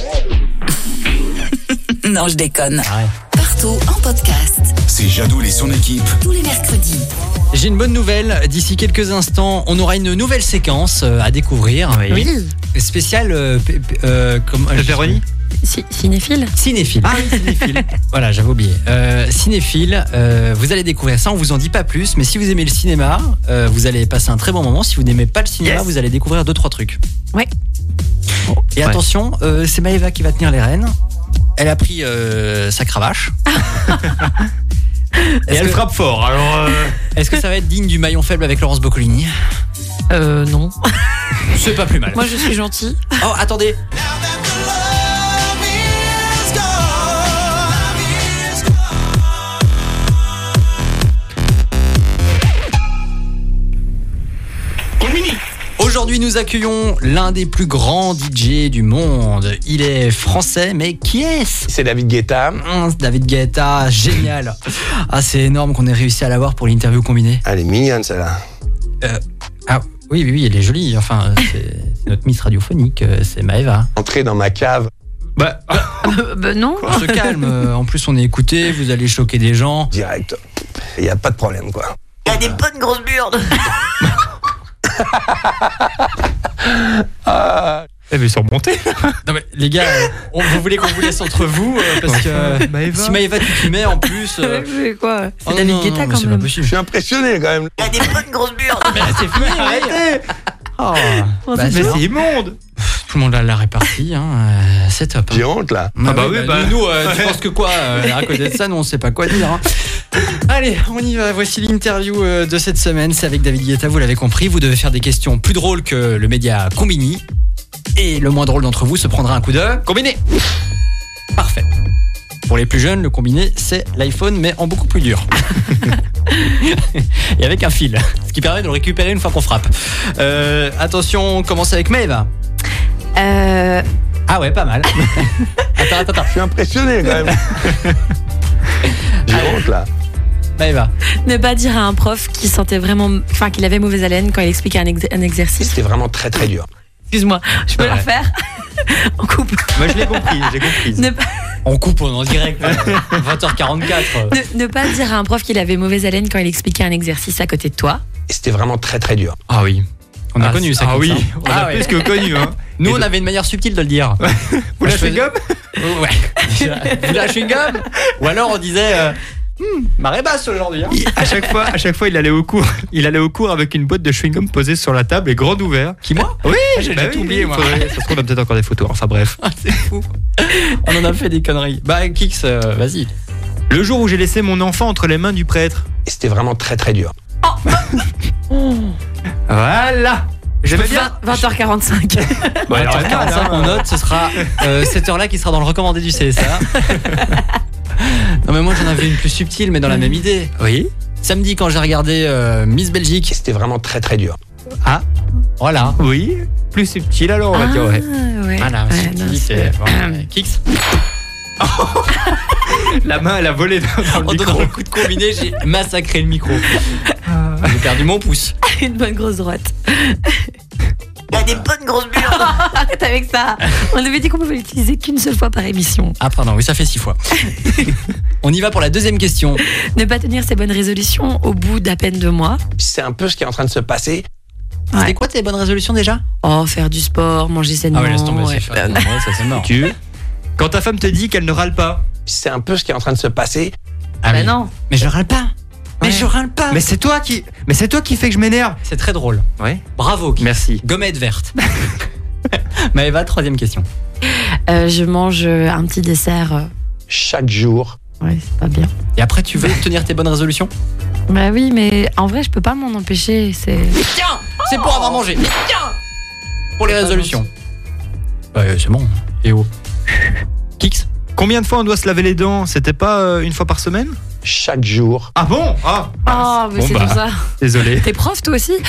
Non, je déconne. Arrête. Partout en podcast, C'est Jadoul et son équipe. tous les mercredis. J'ai une bonne nouvelle, d'ici quelques instants, on aura une nouvelle séquence euh, à découvrir. Oui. Spéciale euh, p- p- euh, comme Le Pepperoni? Si- cinéphile. Cinéphile. Ah oui, cinéphile. Voilà, j'avais oublié. Euh, cinéphile, euh, vous allez découvrir ça, on vous en dit pas plus, mais si vous aimez le cinéma, euh, vous allez passer un très bon moment. Si vous n'aimez pas le cinéma, Yes. vous allez découvrir deux trois trucs. Ouais. Et Ouais. attention, euh, c'est Maëva qui va tenir les rênes. Elle a pris euh, sa cravache. Et elle frappe fort, alors... euh, Est-ce que ça va être digne du maillon faible avec Laurence Boccolini? Euh, non. C'est pas plus mal. Moi, je suis gentille. Oh, attendez. Aujourd'hui, nous accueillons l'un des plus grands D J du monde. Il est français, mais qui est-ce? C'est David Guetta. Hum, David Guetta, génial. Ah, c'est énorme qu'on ait réussi à l'avoir pour l'interview combinée. Elle est mignonne, celle-là. Euh, ah, oui, oui, oui, elle est jolie. Enfin, c'est c'est notre Miss radiophonique, euh, c'est Maëva. Entrez dans ma cave. Bah, Euh, bah, non. On se calme. euh, En plus, on est écouté. Vous allez choquer des gens. Direct. Il n'y a pas de problème, quoi. Il y a des bonnes grosses burnes. Ah, elle veut surmonter. Non mais les gars, euh, on- vous voulez qu'on vous laisse entre vous euh, parce que euh, Maëva. si Maëva tu t'y mets en plus. euh, C'est quoi? oh C'est David non, Guetta mais quand c'est pas même. je possible. suis impressionné, quand même. Il y a des bonnes grosses burnes. Mais c'est fini, arrêtez. Oh, bah, Mais c'est c'est immonde. tout le monde l'a réparti, hein, euh, c'est top. J'ai honte, là. Ah bah oui, bah. nous, euh, tu penses que quoi euh, à côté de ça, nous on sait pas quoi dire. Hein. Allez, on y va. Voici l'interview euh, de cette semaine. C'est avec David Guetta, vous l'avez compris. Vous devez faire des questions plus drôles que le média Combini. Et le moins drôle d'entre vous se prendra un coup de combiné. Parfait. Pour les plus jeunes, le combiné, c'est l'iPhone, mais en beaucoup plus dur. Et avec un fil, ce qui permet de le récupérer une fois qu'on frappe. Euh, attention, on commence avec Maëva. Euh, Ah ouais, pas mal. Attends, attends, attends. Je suis impressionné, quand même. J'ai honte, là. Maëva. ne pas dire à un prof qu'il sentait vraiment, enfin qu'il avait mauvaise haleine quand il expliquait un, ex- un exercice. C'était vraiment très, très dur. Excuse-moi, je peux Ouais. la refaire. On coupe. Moi, je l'ai compris, j'ai compris. Ne pas, On coupe, on est en direct. vingt heures quarante-quatre. ne, ne pas dire à un prof qu'il avait mauvaise haleine quand il expliquait un exercice à côté de toi. Et c'était vraiment très, très dur. Ah oui. On a Ah, connu ça. Ah comme oui, ça. on Ah a ouais. plus que connu. Hein. Nous, Et on de- avait une manière subtile de le dire. Vous Moi, je lâchez faisais- gomme Ouais. Vous lâchez une gomme. Ou alors on disait euh, hmm, marée basse aujourd'hui. Hein. à chaque fois, à chaque fois, il allait au cours. Il allait au cours avec une boîte de chewing-gum posée sur la table et grand ouvert. Qui, moi? Oui, J'ai bah déjà tout oui, oublié, oui, moi. faudrait- Ça se trouve, on a peut-être encore des photos. Enfin bref. C'est fou. On en a fait des conneries. Bah, Kix, euh, vas-y. Le jour où j'ai laissé mon enfant entre les mains du prêtre. Et c'était vraiment très, très dur. Voilà. J'aimais bien. vingt heures quarante-cinq. Bon, alors, vingt heures quarante-cinq, on note, ce sera euh, cette heure-là qui sera dans le recommandé du C S A. Non mais moi j'en avais une plus subtile mais dans la même idée. Oui. Samedi quand j'ai regardé euh, Miss Belgique, c'était vraiment très très dur. Ah, voilà. Oui, plus subtil alors on va Ah, dire ouais. ouais. Voilà, Ouais, subtilité. non, Voilà. Kix. La main elle a volé dans, dans le En micro. donnant le coup de combiné, j'ai massacré le micro. J'ai perdu mon pouce. Une bonne grosse droite. Il y a des bonnes grosses bulles. Arrête avec ça. On avait dit qu'on pouvait l'utiliser qu'une seule fois par émission. Ah pardon, oui ça fait six fois. On y va pour la deuxième question. Ne pas tenir ses bonnes résolutions au bout d'à peine deux mois. C'est un peu ce qui est en train de se passer. Ouais. C'était quoi tes bonnes résolutions déjà? Oh, faire du sport, manger sainement. Ah ouais, laisse tomber, ouais. c'est faire- ouais, ça c'est mort. Tu Quand ta femme te dit qu'elle ne râle pas. C'est un peu ce qui est en train de se passer. Ah Bah oui. non. Mais je râle pas. Mais Ouais. je râle pas. Mais c'est toi qui Mais c'est toi qui fait que je m'énerve. C'est très drôle. Ouais. Bravo. Kix. Merci. Gommette verte. Maëva, troisième question. Euh, je mange euh, un petit dessert. euh, Chaque jour. Ouais, c'est pas bien. Et après, tu veux tenir tes bonnes résolutions? Bah oui, mais en vrai, je peux pas m'en empêcher. C'est. Tiens, c'est pour avoir mangé. Tiens, pour les résolutions. Bah, euh, c'est bon. Et oh. Kix. Combien de fois on doit se laver les dents? C'était pas euh, une fois par semaine? Chaque jour. Ah bon? Ah. Oh, mais Bon, c'est bah, pour ça. Désolé. T'es prof, toi aussi?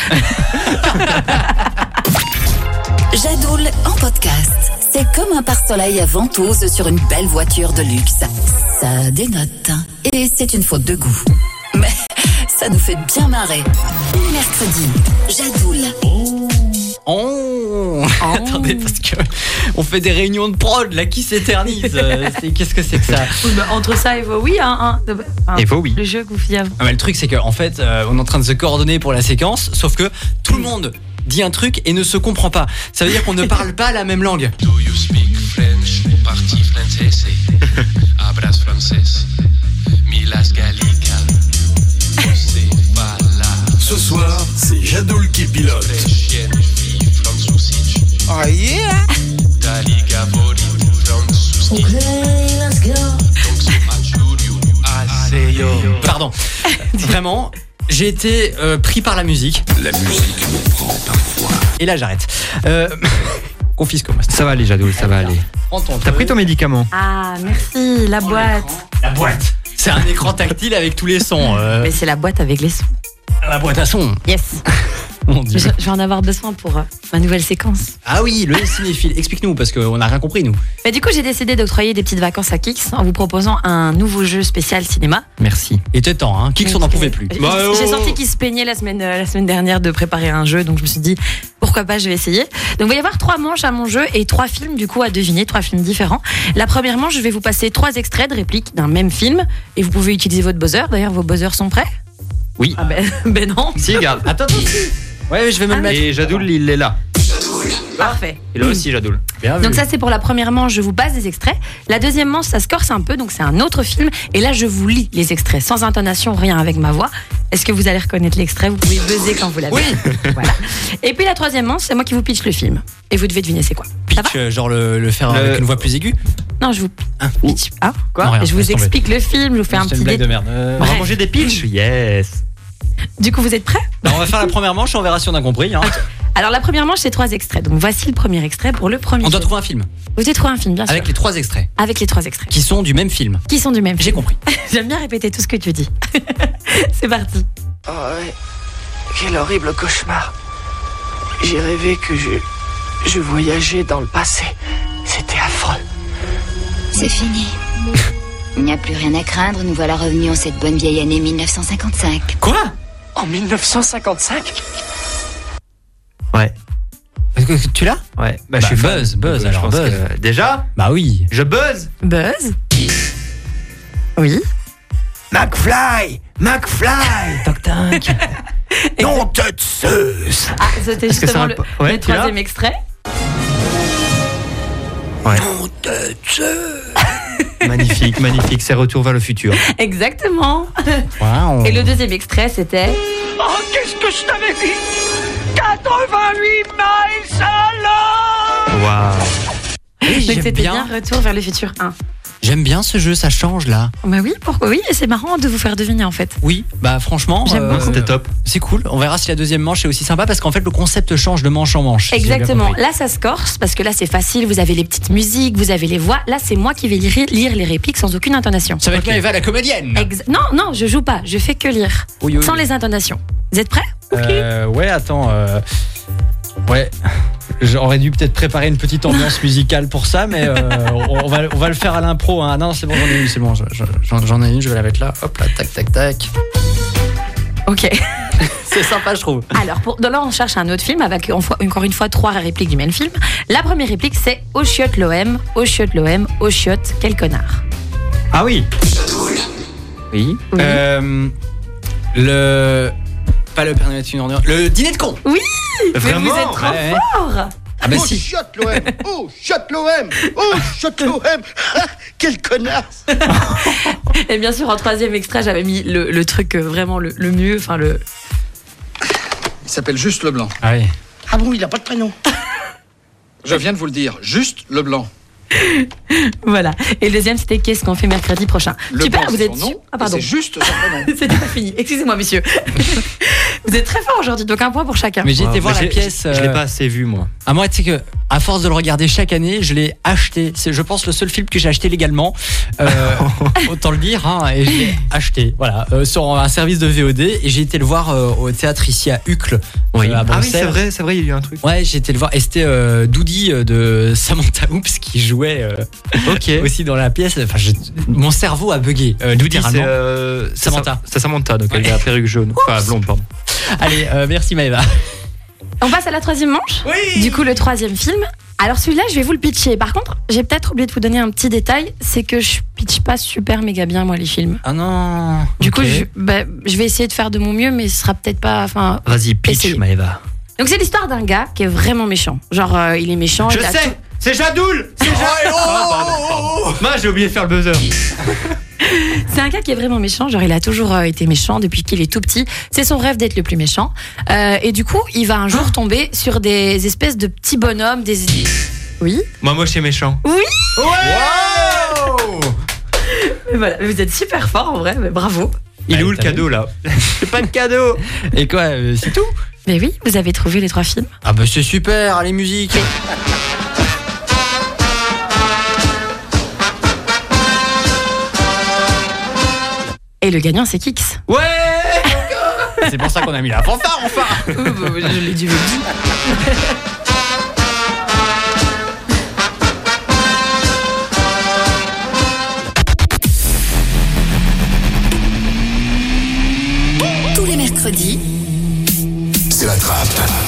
Jadoul en podcast. C'est comme un pare-soleil à ventouse sur une belle voiture de luxe. Ça dénote. Et c'est une faute de goût. Mais ça nous fait bien marrer. Mercredi, Jadoul. Oh. Attendez, parce que on fait des réunions de prod là qui s'éternise. Euh, c'est- Qu'est-ce que c'est que ça? Oui, bah, entre ça et vos oui, hein, hein, de- enfin, Et vos oui. Le jeu que vous faisiez avant. Ah, mais le truc c'est qu'en fait euh, on est en train de se coordonner pour la séquence, sauf que tout le monde dit un truc et ne se comprend pas. Ça veut dire qu'on ne parle pas la même langue. Do you speak French? Parti francese. Abras frances. Milas gallica. C'est pas là. Ce soir, c'est Jadoul qui pilote. Oh yeah! Daliga voli francuski. Ok, let's go. Pardon. Vraiment, j'ai été euh, pris par la musique. La musique me prend parfois. Et là j'arrête. Euh, confisque-moi. Ça va aller, Jadoul, ça va aller. Prends ton T'as truc. pris ton médicament? Ah, merci, la boîte. La boîte. C'est un écran tactile avec tous les sons. euh, Mais c'est la boîte avec les sons. La boîte à son. Yes. Mon Dieu. Je, je vais en avoir besoin pour euh, ma nouvelle séquence. Ah oui, le cinéphile. Explique-nous parce qu'on n'a rien compris nous. Mais du coup, j'ai décidé d'octroyer des petites vacances à Kix en vous proposant un nouveau jeu spécial cinéma. Merci. Il était temps, hein. Kix, on n'en pouvait plus. J'ai j'ai senti qu'il se peignait la semaine, euh, la semaine dernière de préparer un jeu, donc je me suis dit pourquoi pas, je vais essayer. Donc il va y avoir trois manches à mon jeu et trois films du coup à deviner, trois films différents. La première manche, je vais vous passer trois extraits de répliques d'un même film et vous pouvez utiliser votre buzzer. D'ailleurs, vos buzzers sont prêts? Oui. Ah ben, ben non. Si, regarde. Attends, attends. Ouais, je vais me le mettre. Et Jadoul, il est là. Parfait. Et là aussi, Jadoul. Bien vu. Donc ça c'est pour la première manche, je vous passe des extraits. La deuxième manche, ça se corse un peu, donc c'est un autre film. Et là je vous lis les extraits, sans intonation, rien avec ma voix. Est-ce que vous allez reconnaître l'extrait? Vous pouvez buzzer quand vous l'avez. Oui. Voilà. Et puis la troisième manche, c'est moi qui vous pitch le film. Et vous devez deviner c'est quoi. Ça va? Pitch, euh, genre le, le faire Le- avec une voix plus aiguë. Non, je vous pitch. Ah, quoi? Non, rien, Et je vous laisse tomber. explique le film, je vous fais un C'était petit une blague dé- de merde. Euh, On va Bref. manger des pitchs? Yes. Du coup, vous êtes prêts? bah, on va faire la première manche, on verra si on a compris. Hein. Alors la première manche, c'est trois extraits. Donc voici le premier extrait pour le premier. On doit film. trouver un film Vous devez trouver un film, bien sûr. avec les trois extraits Avec les trois extraits. qui sont du même film. Qui sont du même J'ai film. compris. J'aime bien répéter tout ce que tu dis. C'est parti. Oh ouais, quel horrible cauchemar. J'ai rêvé que je... je voyageais dans le passé. C'était affreux. C'est fini. Il n'y a plus rien à craindre, nous voilà revenus en cette bonne vieille année mille neuf cent cinquante-cinq. Quoi? En mille neuf cent cinquante-cinq? Ouais. Tu l'as? Ouais. Bah, Bah, je suis fan. buzz, buzz, Je alors, pense buzz. que- Déjà? Bah oui. Je buzz? Buzz. Oui. McFly! McFly! Toc tac. Non, tête Zeus! Ah, c'était Est-ce que justement ça le, va pas- ouais, le tu l'as troisième extrait. Ouais. Non, tête Zeus. Magnifique, magnifique. C'est Retour vers le futur. Exactement. Waouh. Et le deuxième extrait, c'était. Oh, qu'est-ce que je t'avais dit? quatre-vingt-huit miles à l'heure! Waouh. Oui, Donc j'aime c'était bien. bien. Retour vers le futur un. J'aime bien ce jeu, ça change là. Bah oui, pourquoi oui, et c'est marrant de vous faire deviner en fait. Oui, bah franchement, J'aime euh, beaucoup. C'était top. C'est cool. On verra si la deuxième manche est aussi sympa parce qu'en fait le concept change de manche en manche. si j'ai bien Exactement. compris. Là, ça se corse parce que là, c'est facile. Vous avez les petites musiques, vous avez les voix. Là, c'est moi qui vais lire, lire les répliques sans aucune intonation. Ça va être Maëva la comédienne. Ex- non, non, je joue pas. Je fais que lire. Oui, oui, sans oui. les intonations. Vous êtes prêts? Euh, ouais, attends. euh, Ouais. J'aurais dû peut-être préparer une petite ambiance musicale pour ça, mais euh, on, on va, on va le faire à l'impro. Hein. Non, c'est bon, j'en ai une, c'est bon. je- je- J'en, j'en ai une, je vais la mettre là. Hop là, tac, tac, tac. Ok. C'est sympa, je trouve. Alors, pour, là, on cherche un autre film avec en fois- encore une fois trois répliques du même film. La première réplique, c'est Au chiotte l'O M, au chiotte l'O M, au chiotte, quel connard. Ah oui. Oui. Euh, le. Pas le Père Noël est une ordure. Le dîner de con. Oui. Vraiment? Mais vous êtes trop Ouais. fort. Ah bah oh, si. chiotte l'O M. Oh, chiotte l'O M. Oh, chiotte l'O M. Quel connard. Et bien sûr, en troisième extrait, j'avais mis le, le truc euh, vraiment le, le mieux, enfin le. Il s'appelle Juste Leblanc. Ah oui. Ah bon, il a pas de prénom. Je viens de vous le dire, Juste Leblanc. Voilà. Et le deuxième, c'était Qu'est-ce qu'on fait mercredi prochain. Le Super, blanc, vous c'est êtes son nom, su- Ah et pardon. c'est juste son prénom. C'était pas fini. Excusez-moi, messieurs. Vous êtes très fort aujourd'hui, donc un point pour chacun. Mais j'ai été Ah, voir bah, la j'ai- pièce. Je l'ai euh, pas assez vu, moi. Ah moi, tu sais que à force de le regarder chaque année, je l'ai acheté. C'est, je pense, le seul film que j'ai acheté légalement. Euh, autant le dire. Hein, et je l'ai acheté. Voilà, euh, sur un service de V O D. Et j'ai été le voir euh, au théâtre ici à Uccle. Oui. euh, à Ah oui, Bruxelles. c'est vrai, c'est vrai, il y a eu un truc. Ouais, j'ai été le voir. Et c'était euh, Doody euh, de Samantha Oops qui jouait euh, Ok. aussi dans la pièce. Enfin, j'ai- mon cerveau a bugué. Euh, Doody, c'est littéralement. euh, c'est Samantha. Sa- C'est Samantha, donc elle a la perruque jaune. Enfin, blonde, pardon. Allez, euh, merci Maëva. On passe à la troisième manche. Oui. Du coup, le troisième film. Alors celui-là, je vais vous le pitcher. Par contre, j'ai peut-être oublié de vous donner un petit détail, c'est que je pitch pas super méga bien moi les films. Ah non. Du Ok. coup, je, bah, je vais essayer de faire de mon mieux, mais ce sera peut-être pas. Enfin. Vas-y, pitch, Essayez. Maëva. Donc c'est l'histoire d'un gars qui est vraiment méchant. Genre, euh, il est méchant. Je il a sais, tout- c'est Jadoul. C'est Jadoul. Ah, pardon, pardon. Moi, j'ai oublié de faire le buzzer. C'est un gars qui est vraiment méchant, genre il a toujours euh, été méchant depuis qu'il est tout petit. C'est son rêve d'être le plus méchant. Euh, et du coup, il va un jour tomber sur des espèces de petits bonhommes, des... Oui. Moi, moi, je suis méchant. Oui. Wow. Mais voilà, vous êtes super fort en vrai, mais bravo. Il est Allez, où le t'as cadeau, vu là? C'est pas de cadeau. Et quoi, euh, c'est tout? Mais oui, vous avez trouvé les trois films. Ah bah c'est super, allez musique. Et le gagnant, c'est Kix. Ouais. C'est pour ça qu'on a mis la fanfare enfin. Je l'ai dit. Tous les mercredis, C'est la trappe.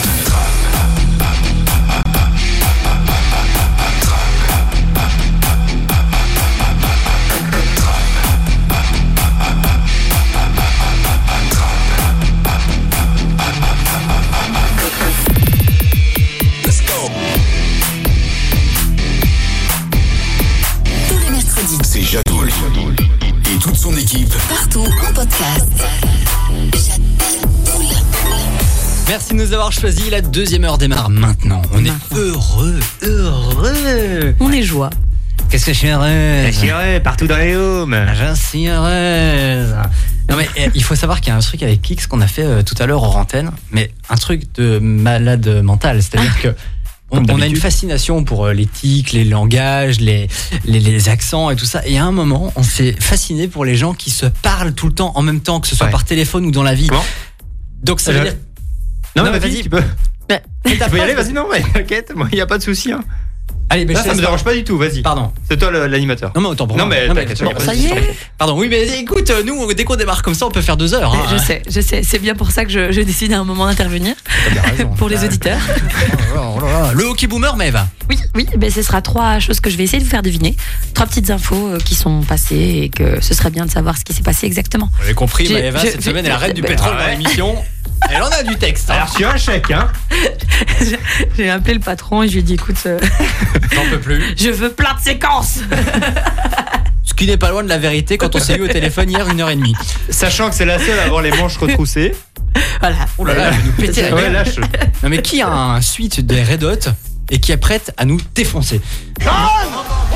tous les mercredis, C'est Jadoul et toute son équipe. partout en podcast. Merci de nous avoir choisi. La deuxième heure démarre maintenant. On est heureux, heureux. On est joie. Qu'est-ce que je suis heureuse. Je suis heureux, partout dans les homes. Je suis heureuse. Non mais eh, il faut savoir qu'il y a un truc avec Kix qu'on a fait euh, tout à l'heure hors antenne, mais un truc de malade mental, c'est-à-dire que on, Comme on a une d'habitude. fascination pour euh, les tics, les langages, les, les, les accents et tout ça. Et à un moment, on s'est fasciné pour les gens qui se parlent tout le temps en même temps, que ce soit Ouais. par téléphone ou dans la vie. Comment Donc ça veut Je- dire... Non, Non, mais mais vas-y, vas-y. tu peux. Ouais. Tu peux y aller, vas-y, non, mais t'inquiète, moi, il n'y a pas de souci. Hein. Allez, mais Là, je ça laisse me pas- dérange pas du tout, vas-y. Pardon. C'est toi le- l'animateur. Non mais autant pour Non, moi. mais t'inquiète, bon, y a pas Ça de y souci. est. Pardon, oui, mais écoute, euh, nous, dès qu'on démarre comme ça, on peut faire deux heures. Hein. Je sais, je sais. C'est bien pour ça que je, je décide à un moment d'intervenir. T'as bien raison. Pour les Ah, auditeurs. oh là là. Le hockey boomer, Maëva. Oui, oui, ben ce sera trois choses que je vais essayer de vous faire deviner. Trois petites infos euh, qui sont passées et que ce serait bien de savoir ce qui s'est passé exactement. Vous avez compris, J'ai- Maëva, je- cette je- semaine, elle arrête du bah, pétrole ouais. dans l'émission. Elle en a du texte. Elle a Hein. reçu un chèque, hein. J'ai appelé le patron et je lui ai dit écoute, euh, J'en peux plus. je veux plein de séquences. Ce qui n'est pas loin de la vérité quand on s'est eu au téléphone hier une heure et demie. Sachant que c'est la seule à avoir les manches retroussées. Voilà. Oh là là, elle va nous péter la Ouais, gueule. lâche. Non mais qui a un suite des Red Hot et qui est prête à nous défoncer? Calme. Oh,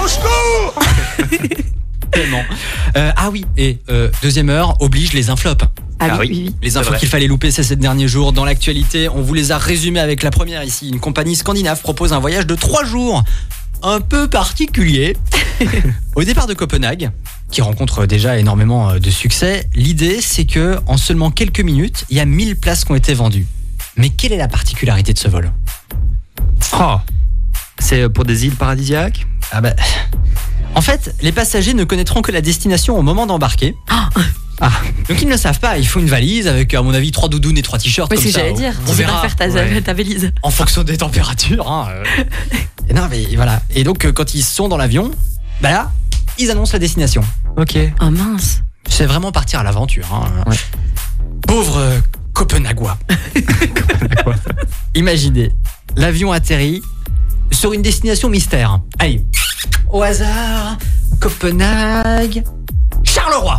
Au secours. Tellement. Euh, ah oui, et euh, deuxième heure oblige les inflops. Ah, ah oui, oui, oui. Les infos qu'il fallait louper ces sept derniers jours dans l'actualité, on vous les a résumés avec la première ici. Une compagnie scandinave propose un voyage de trois jours, un peu particulier. Au départ de Copenhague, qui rencontre déjà énormément de succès, l'idée c'est que en seulement quelques minutes, il y a mille places qui ont été vendues. Mais quelle est la particularité de ce vol ? Oh, c'est pour des îles paradisiaques ? Ah bah, en fait, les passagers ne connaîtront que la destination au moment d'embarquer. Oh. Ah, donc ils ne le savent pas, il faut une valise avec à mon avis trois doudounes et trois t-shirts. Oui, comme c'est ça. j'allais dire, On tu verra. vas faire ta, Ouais. ta valise. En fonction des températures. Hein. Et non mais voilà. Et donc quand ils sont dans l'avion, bah là, ils annoncent la destination. Ok. Oh mince. C'est vraiment partir à l'aventure. Hein. Ouais. Pauvre euh, Copenhagois. Imaginez, l'avion atterrit sur une destination mystère. Allez, au hasard, Copenhague, Charleroi.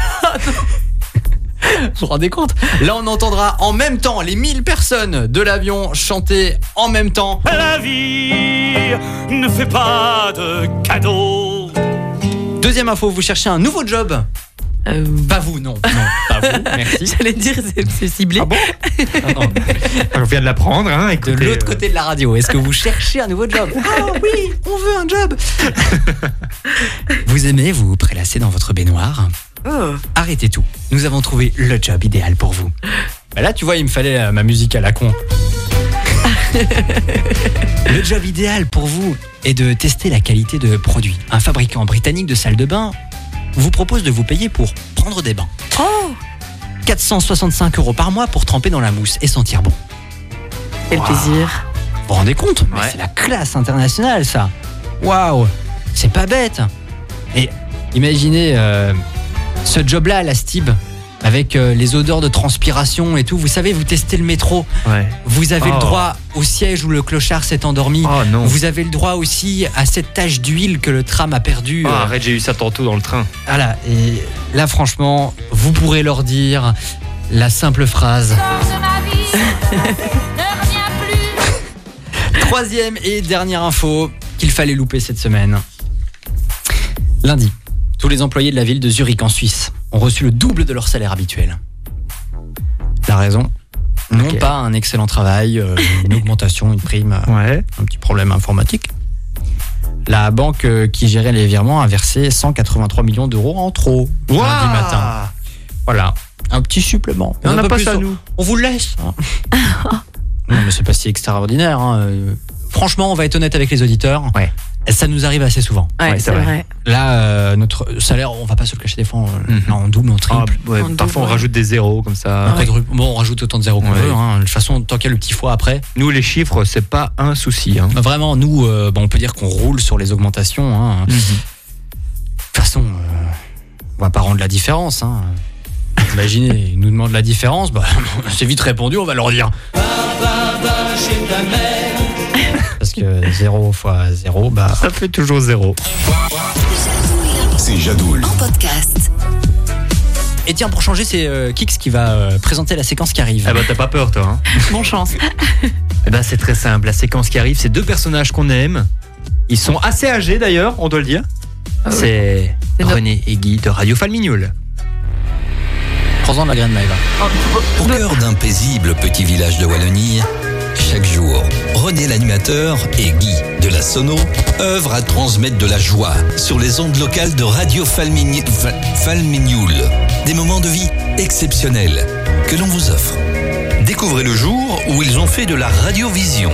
Vous vous rendez compte ? Là, on entendra en même temps les mille personnes de l'avion chanter en même temps. La vie ne fait pas de cadeaux. Deuxième info, vous cherchez un nouveau job ? Euh... Pas vous, non. Non, pas vous, merci. J'allais dire, c'est, c'est ciblé. Ah bon ? Ah non. On vient de l'apprendre, hein, écoutez, De l'autre euh... côté de la radio, est-ce que vous cherchez un nouveau job ? Ah oui, on veut un job. Vous aimez vous prélasser dans votre baignoire ? Oh. Arrêtez tout, nous avons trouvé le job idéal pour vous. Bah là, tu vois, il me fallait euh, ma musique à la con. Le job idéal pour vous est de tester la qualité de produits. Un fabricant britannique de salles de bain vous propose de vous payer pour prendre des bains. Oh, quatre cent soixante-cinq euros par mois pour tremper dans la mousse et sentir bon. quel Wow. plaisir. Vous vous rendez compte ? Mais Ouais. c'est la classe internationale, ça. Waouh, c'est pas bête. Et imaginez euh, ce job-là à la Stib, avec euh, les odeurs de transpiration et tout. Vous savez, vous testez le métro. Ouais. Vous avez Oh. le droit au siège où le clochard s'est endormi. Oh non. Vous avez le droit aussi à cette tache d'huile que le tram a perdue. Oh, Euh, arrête, j'ai eu ça tantôt dans le train. Voilà, et là franchement, vous pourrez leur dire la simple phrase. Troisième et dernière info qu'il fallait louper cette semaine. Lundi, tous les employés de la ville de Zurich en Suisse ont reçu le double de leur salaire habituel. La raison ? Non Ok. pas un excellent travail, euh, une augmentation, une prime, euh, Ouais. un petit problème informatique. La banque euh, qui gérait les virements a versé cent quatre-vingt-trois millions d'euros en trop lundi Waouh. matin. Voilà, un petit supplément. Et on Un n'a peu pas plus, ça, on- nous. On vous le laisse. hein. Non, mais c'est pas si extraordinaire. hein. Euh, Franchement, on va être honnête avec les auditeurs. Ouais. Ça nous arrive assez souvent. Ouais, Ouais, c'est c'est vrai. vrai. Là, euh, notre salaire, on va pas se le cacher des fois, on, Mhm. là, on double, on Ah, triple. ouais, On parfois, on double, rajoute des zéros comme ça. Après, bon, on rajoute autant de zéros qu'on Ouais. veut. hein. De toute façon, tant qu'il y a le petit foie après. Nous, les chiffres, c'est pas un souci. Hein. Vraiment, nous, euh, bon, on peut dire qu'on roule sur les augmentations. hein. De Mhm. toute façon, euh, on va pas rendre la différence. hein. Imaginez, ils nous demandent la différence, bah, c'est vite répondu, on va leur dire. Parce que zéro fois zéro, bah. Ça fait toujours zéro. C'est Jadoul. En podcast. Et tiens, pour changer, c'est euh, Kix qui va euh, présenter la séquence qui arrive. Eh ben, t'as pas peur, toi. Hein. Bon chance. Eh ben, c'est très simple. La séquence qui arrive, c'est deux personnages qu'on aime. Ils sont assez âgés d'ailleurs, on doit le dire. Ah oui. C'est C'est no- René et Guy de Radio Falmignoul. Prends-en de la graine, Maëva. Au cœur d'un paisible petit village de Wallonie, chaque jour, René l'animateur et Guy de la Sono œuvrent à transmettre de la joie sur les ondes locales de Radio Falmign- Fa- Falmignoul. Des moments de vie exceptionnels que l'on vous offre. Découvrez le jour où ils ont fait de la radiovision.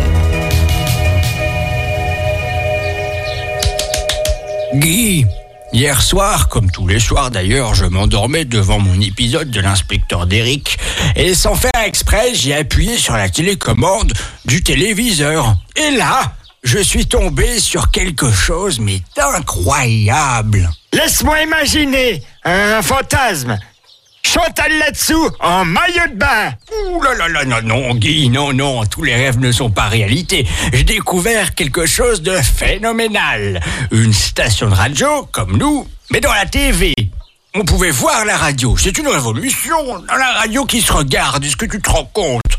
Guy, hier soir, comme tous les soirs d'ailleurs, je m'endormais devant mon épisode de l'inspecteur d'Eric et sans faire exprès, j'ai appuyé sur la télécommande du téléviseur. Et là, je suis tombé sur quelque chose mais d'incroyable. Laisse-moi imaginer un fantasme. Chantal là-dessous, en maillot de bain. Ouh là là là, non, non, Guy, non, non, tous les rêves ne sont pas réalité. J'ai découvert quelque chose de phénoménal. Une station de radio, comme nous, mais dans la T V. On pouvait voir la radio, c'est une révolution. Dans la radio qui se regarde, est-ce que tu te rends compte ?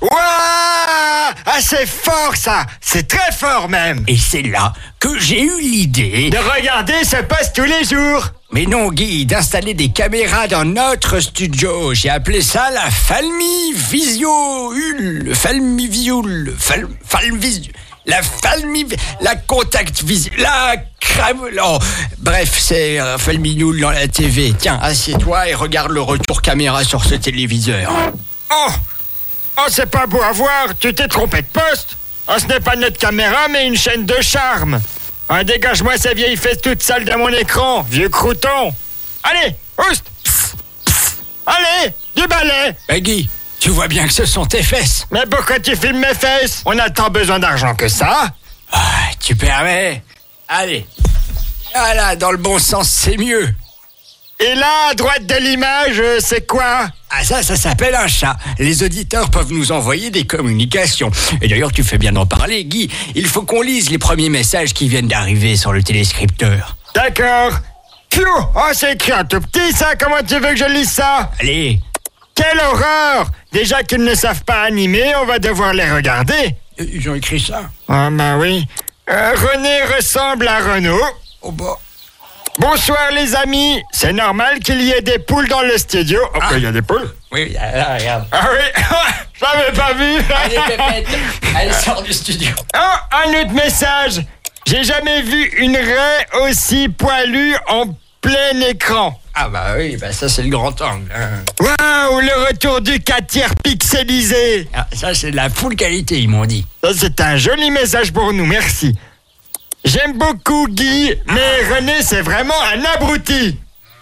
Ouah! Ah, c'est fort ça! C'est très fort même! Et c'est là que j'ai eu l'idée de regarder ce poste tous les jours! Mais non, Guy, d'installer des caméras dans notre studio. J'ai appelé ça la Falmi Visioul. Falmi Visioul. Fal, Falmi La Falmi... La Contact Visioul. La crème... Oh, bref, c'est euh, Falminoul dans la T V. Tiens, assieds-toi et regarde le retour caméra sur ce téléviseur. Oh! Oh, c'est pas beau à voir, tu t'es trompé de poste. Oh, ce n'est pas notre caméra, mais une chaîne de charme. Ah, dégage-moi ces vieilles fesses toutes sales de mon écran, vieux crouton. Allez, oust. Pss, pss. Allez, du balai. Eh Guy, tu vois bien que ce sont tes fesses. Mais pourquoi tu filmes mes fesses? On a tant besoin d'argent que ça. Ah, tu permets. Allez. Voilà, dans le bon sens, c'est mieux. Et là, à droite de l'image, euh, c'est quoi? Ah ça, ça s'appelle un chat. Les auditeurs peuvent nous envoyer des communications. Et d'ailleurs, tu fais bien d'en parler, Guy. Il faut qu'on lise les premiers messages qui viennent d'arriver sur le téléscripteur. D'accord. Pfiou! Oh, c'est écrit un tout petit, ça. Comment tu veux que je lise ça? Allez. Quelle horreur! Déjà qu'ils ne savent pas animer, on va devoir les regarder. Ils ont écrit ça. Ah bah oui. Euh, René ressemble à Renaud. Oh bah... Bonsoir les amis, c'est normal qu'il y ait des poules dans le studio. Oh, ah. Il y a des poules? Oui, là, regarde. Ah oui, je l'avais pas vu. Allez, Pépette, allez, sors du studio. Oh, un autre message. J'ai jamais vu une raie aussi poilue en plein écran. Ah bah oui, bah ça c'est le grand angle. Hein. Waouh, le retour du quatre tiers pixelisé. Ah, ça c'est de la full qualité, ils m'ont dit. Ça c'est un joli message pour nous, merci. J'aime beaucoup Guy, mais René, c'est vraiment un abruti.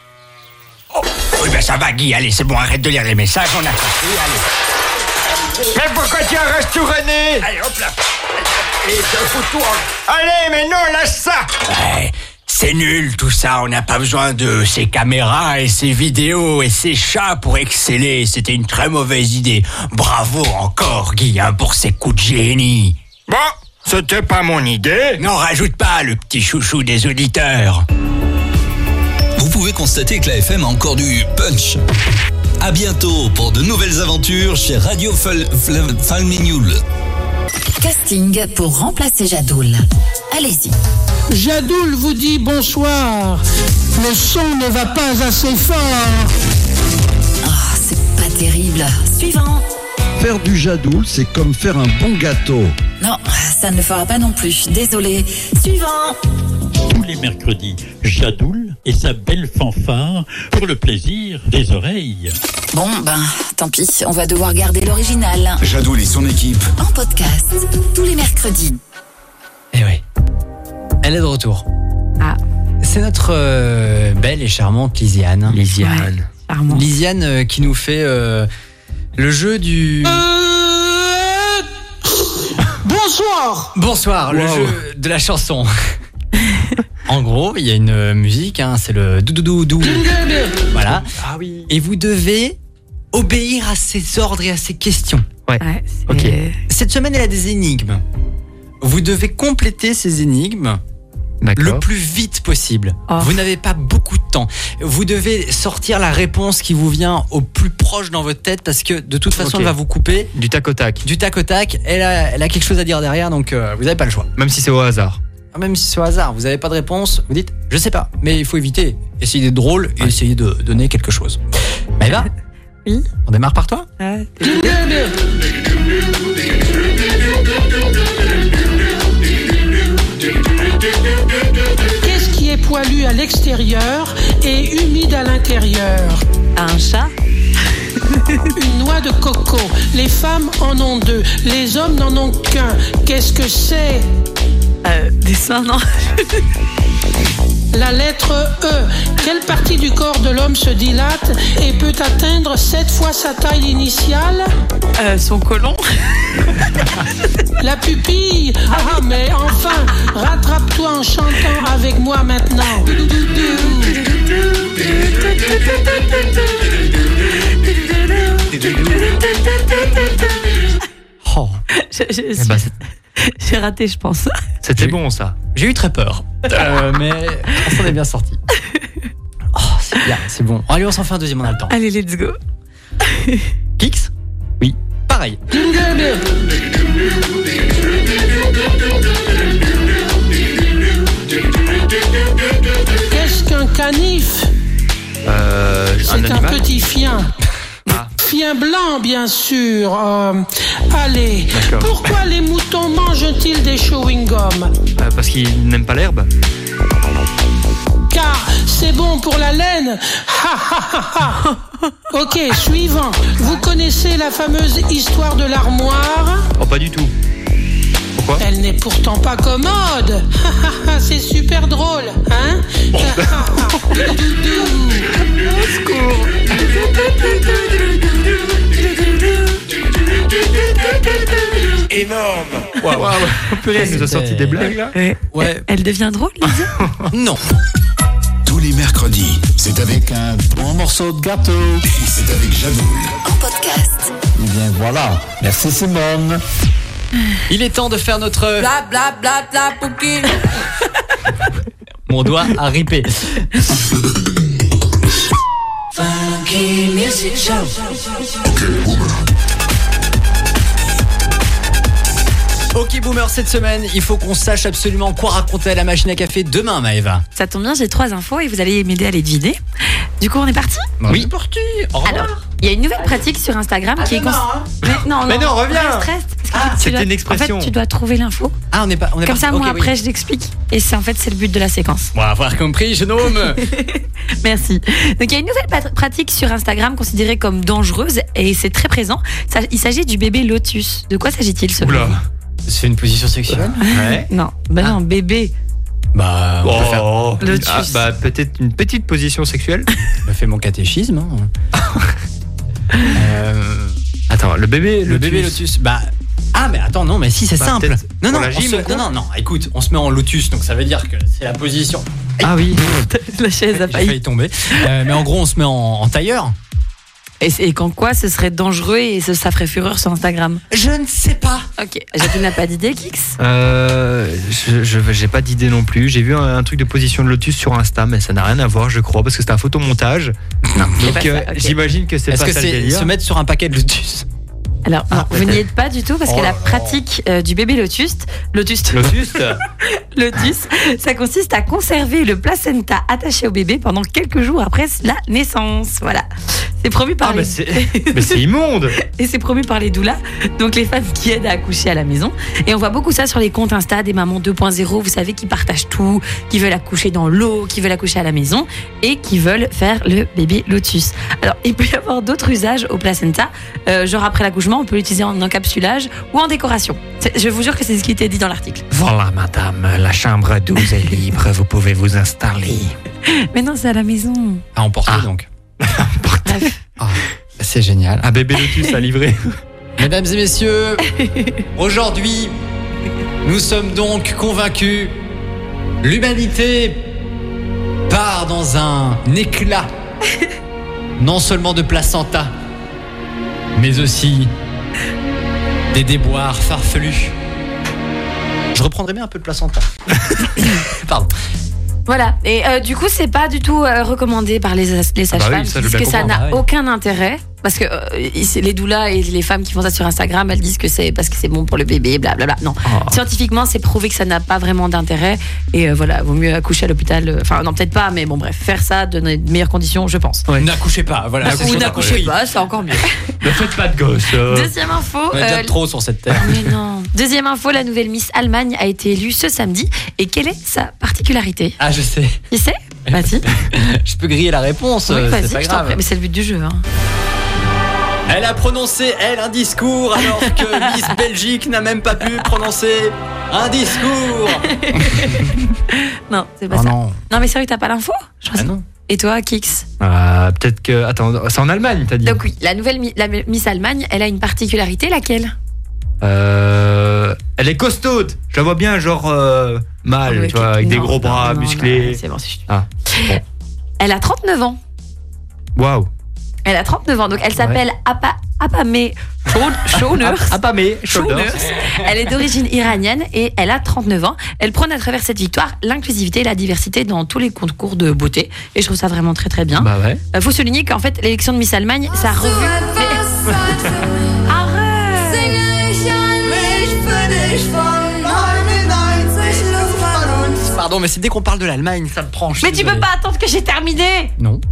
Oh, oui, ben ça va, Guy, allez, c'est bon, arrête de lire les messages, on a compris, allez. Mais pourquoi tu arraches tout, René? Allez, hop là. Et je fous tout en... Allez, mais non, lâche ça. Ouais, c'est nul tout ça, on n'a pas besoin de ces caméras et ces vidéos et ces chats pour exceller. C'était une très mauvaise idée. Bravo encore, Guy, hein, pour ces coups de génie. Bon. C'était pas mon idée. N'en rajoute pas, le petit chouchou des auditeurs. Vous pouvez constater que la F M a encore du punch. À bientôt pour de nouvelles aventures chez Radio Falminoul. Casting pour remplacer Jadoul. Allez-y. Jadoul vous dit bonsoir. Le son ne va pas assez fort. Oh, c'est pas terrible. Suivant. Faire du Jadoul, c'est comme faire un bon gâteau. Non, ça ne le fera pas non plus. Désolé. Suivant. Tous les mercredis, Jadoul et sa belle fanfare pour le plaisir des oreilles. Bon, ben, tant pis, on va devoir garder l'original. Jadoul et son équipe. En podcast, tous les mercredis. Eh oui. Elle est de retour. Ah. C'est notre euh, belle et charmante Lisiane. Lisiane. Ouais, charmant. Lisiane euh, qui nous fait euh, le jeu du... Bonsoir. Bonsoir, le Wow. jeu de la chanson. En gros, il y a une euh, musique, hein, c'est le doudoudoudou. Voilà. Ah oui. Et vous devez obéir à ses ordres et à ses questions. Ouais. Ouais, c'est- Ok. Cette semaine, elle a des énigmes. Vous devez compléter ces énigmes D'accord. le plus vite possible. Oh. Vous n'avez pas beaucoup de temps. Vous devez sortir la réponse qui vous vient au plus proche dans votre tête parce que de toute façon, Ok. elle va vous couper Du tac au tac. du tac au tac. Elle a, elle a quelque chose à dire derrière, donc euh, vous n'avez pas le choix. Même si c'est au hasard. Même si c'est au hasard, vous n'avez pas de réponse, vous dites je sais pas, mais il faut éviter. Essayez d'être drôle et essayez de donner quelque chose. Maëva, Oui. on démarre par toi. Ouais. Qu'est-ce qui est poilu à l'extérieur et humide à l'intérieur? Un chat. Une noix de coco. Les femmes en ont deux, les hommes n'en ont qu'un. Qu'est-ce que c'est? Euh, des seins, non. La lettre E. Quelle partie du corps de l'homme se dilate et peut atteindre sept fois sa taille initiale? Euh, son côlon. La pupille. Ah, mais enfin, rattrape-toi en chantant avec moi maintenant. Oh, Je- je Eh suis- ben, c'est- J'ai raté, je pense. C'était bon ça. j'ai eu très peur, Euh, mais on s'en est bien sorti. Oh, c'est bien, c'est bon. Allez, on s'en fait un deuxième, on a le temps. Allez, let's go. Kix? Oui. Par pareil. Qu'est-ce qu'un canif? Euh, un C'est un animal. petit chien. Ah. Chien blanc, bien sûr. Euh, allez, D'accord. pourquoi les moutons mangent-ils des chewing-gums? Euh, parce qu'il n'aime pas l'herbe. Car c'est bon pour la laine. Ha, ha, ha, ha. Ok, suivant. Vous connaissez la fameuse histoire de l'armoire? Oh, pas du tout. Pourquoi? Elle n'est pourtant pas commode. Ha, ha, ha, c'est super drôle, hein? Ha, ha, ha. Doudou. Énorme. Waouh. Wow. Purée, elle nous a sorti des blagues là. Ouais. Elle devient drôle, Lydia? Non. Tous les mercredis, c'est avec un bon morceau de gâteau. C'est avec Jadoul. En podcast. Eh bien voilà, merci Simone. Il est temps de faire notre... Bla bla bla bla pouki. Mon doigt a ripé. Funky Music Show. Ok Boomer, cette semaine, il faut qu'on sache absolument quoi raconter à la machine à café demain, Maëva. Ça tombe bien, j'ai trois infos et vous allez m'aider à les deviner. Du coup, on est parti? Oui. C'est parti. Au revoir. Alors, il y a une nouvelle pratique sur Instagram qui est... cons- Mais non, Mais non, reviens. reste, reste. Parce que Ah, tu c'était dois- une expression. En fait, tu dois trouver l'info. Ah, on n'est pas... On est Comme parti. ça, moi, Ok, après, oui. je l'explique. Et c'est en fait, c'est le but de la séquence. Bon, avoir compris, jeune homme. Merci. Donc, il y a une nouvelle pat- pratique sur Instagram considérée comme dangereuse et c'est très présent. Ça- il s'agit du bébé lotus. De quoi s'agit-il, ce Oula. C'est une position sexuelle? Ouais. Non, bah non, bébé. Bah, on peut faire... Oh. Lotus. Ah, bah peut-être une petite position sexuelle. Je fais mon catéchisme. Hein. euh... Attends, le bébé, Le bébé lotus, bah... Ah mais attends, non, mais si, c'est Bah, simple. peut-être Non, pour non, la on gym se- ou quoi non, non, non, écoute, on se met en lotus, donc ça veut dire que c'est la position... Ah oui. La chaise a J'ai failli. failli tomber. Euh, mais en gros, on se met en, en tailleur. Et, c'est- et quand quoi, ce serait dangereux et ce- ça ferait fureur sur Instagram? Je ne sais pas. Ok, Jacqueline n'a pas d'idée, Kix? Euh, je, je j'ai pas d'idée non plus. J'ai vu un, un truc de position de lotus sur Insta, mais ça n'a rien à voir, je crois, parce que c'est un photomontage. Non. Donc pas ça, euh, ok. j'imagine que c'est Est-ce pas que ça le c'est délire. se mettre sur un paquet de lotus? Alors, non, Ah, vous n'y peut-être. êtes pas du tout parce Oh que la là là. pratique euh, du bébé lotus, lotus, Lotus. lotus, ça consiste à conserver le placenta attaché au bébé pendant quelques jours après la naissance. Voilà. C'est promu par Ah, mais les... c'est mais c'est immonde. Et c'est promu par les doulas, donc les femmes qui aident à accoucher à la maison. Et on voit beaucoup ça sur les comptes Insta des mamans deux point zéro, vous savez, qui partagent tout, qui veulent accoucher dans l'eau, qui veulent accoucher à la maison et qui veulent faire le bébé lotus. Alors, il peut y avoir d'autres usages au placenta, euh, genre après l'accouchement, on peut l'utiliser en encapsulage ou en décoration. C'est- Je vous jure que c'est ce qui était dit dans l'article. Voilà, madame, la chambre douze est libre, vous pouvez vous installer. Mais non, c'est à la maison. À emporter Ah. donc. Bref. Ah, c'est génial. Un bébé lotus à livrer. Mesdames et messieurs, aujourd'hui, nous sommes donc convaincus, l'humanité part dans un éclat, non seulement de placenta, mais aussi des déboires farfelus. Je reprendrai bien un peu de placenta. Pardon. Voilà. Et euh, du coup, c'est pas du tout euh, recommandé par les, les sages-femmes. bah oui, ça, je Ils disent veux que bien ça comprendre, n'a ah ouais. aucun intérêt. Parce que euh, c'est les doulas et les femmes qui font ça sur Instagram, elles disent que c'est parce que c'est bon pour le bébé, blablabla. Non. Oh. Scientifiquement, c'est prouvé que ça n'a pas vraiment d'intérêt. Et euh, voilà, vaut mieux accoucher à l'hôpital. euh, Enfin, non, peut-être pas, mais bon, bref, faire ça dans les meilleures conditions, je pense. N'accouchez pas, voilà. Ou n'accouchez pas, c'est encore mieux. Ne faites pas de gosse. euh. Deuxième info. On est déjà euh, trop sur cette terre. Mais non. Deuxième info, la nouvelle Miss Allemagne a été élue ce samedi. Et quelle est sa particularité? Ah, je sais. Tu sais? Vas-y. Je peux griller la réponse, Oui, euh, vas-y, c'est pas je t'en prie. grave. Mais c'est le but du jeu. Hein. Elle a prononcé, elle, un discours, alors que Miss Belgique n'a même pas pu prononcer un discours. Non, c'est pas Oh ça. non. Non, mais sérieux, t'as pas l'info? Je pense- Ah non. Et toi, Kix? Ah, peut-être que. Attends, c'est en Allemagne, t'as dit. Donc oui, la nouvelle mi- la Miss Allemagne, elle a une particularité, laquelle? Euh, elle est costaude. Je la vois bien, genre euh, mâle, Ah ouais, tu vois, ok. avec des Non, gros bras non, non, musclés. non, c'est bon, c'est juste. Ah, bon. Elle a trente-neuf ans. Waouh. Elle a trente-neuf ans, donc elle s'appelle Apa, Apameh Shauners. Apameh Shauners. Elle est d'origine iranienne et elle a trente-neuf ans. Elle prône à travers cette victoire l'inclusivité et la diversité dans tous les concours de beauté. Et je trouve ça vraiment très très bien. Bah ouais. Euh, faut souligner qu'en fait, l'élection de Miss Allemagne, ça a revu. Mais- Arrête! Pardon, mais c'est dès qu'on parle de l'Allemagne, ça me prend. Mais tu peux pas attendre que j'ai terminé. Non.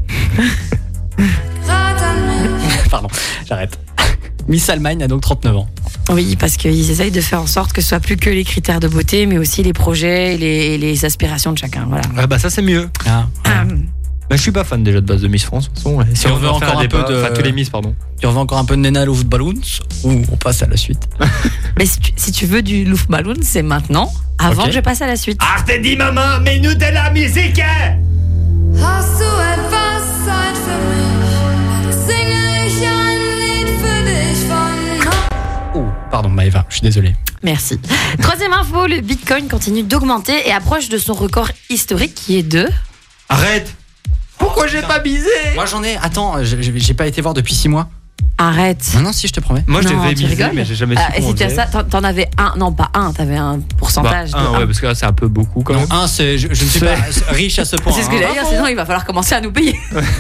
Pardon, j'arrête. Miss Allemagne a donc trente-neuf ans. Oui, parce qu'ils essayent de faire en sorte que ce soit plus que les critères de beauté, mais aussi les projets et les, et les aspirations de chacun. Voilà. Ah bah ça c'est mieux. Ah. Ah. Bah, je suis pas fan déjà de base de Miss France. De toute façon, si on veut encore un peu de, enfin, tous les Miss, pardon. Tu veux encore un peu de Nena Luftballons ou on passe à la suite? Mais si tu, si tu veux du Luftballon, c'est maintenant, avant Ok. que je passe à la suite. Ah, je t'ai dit, maman, mets-nous de la musique, hein. Hast du etwas Zeit für mich? Singe ich ein Lied für dich von... Oh, pardon Maëva, je suis désolé. Merci. Troisième info, le Bitcoin continue d'augmenter et approche de son record historique qui est de... Arrête. Pourquoi j'ai pas misé? Moi j'en ai. Attends, j'ai j'ai pas été voir depuis six mois. Arrête. Non, non, si, je te promets. Moi je Non, devais tu miser, rigoles mais j'ai jamais su Ah, et comment si tu on as faisait. ça, t'en- t'en avais un, non pas un, t'avais un pourcentage Bah, de un, un. ouais, parce que là c'est un peu beaucoup quand Non, même. un, c'est. Je, je ne suis pas riche à ce point. C'est ce que hein. j'allais dire, sinon il va falloir commencer à nous payer.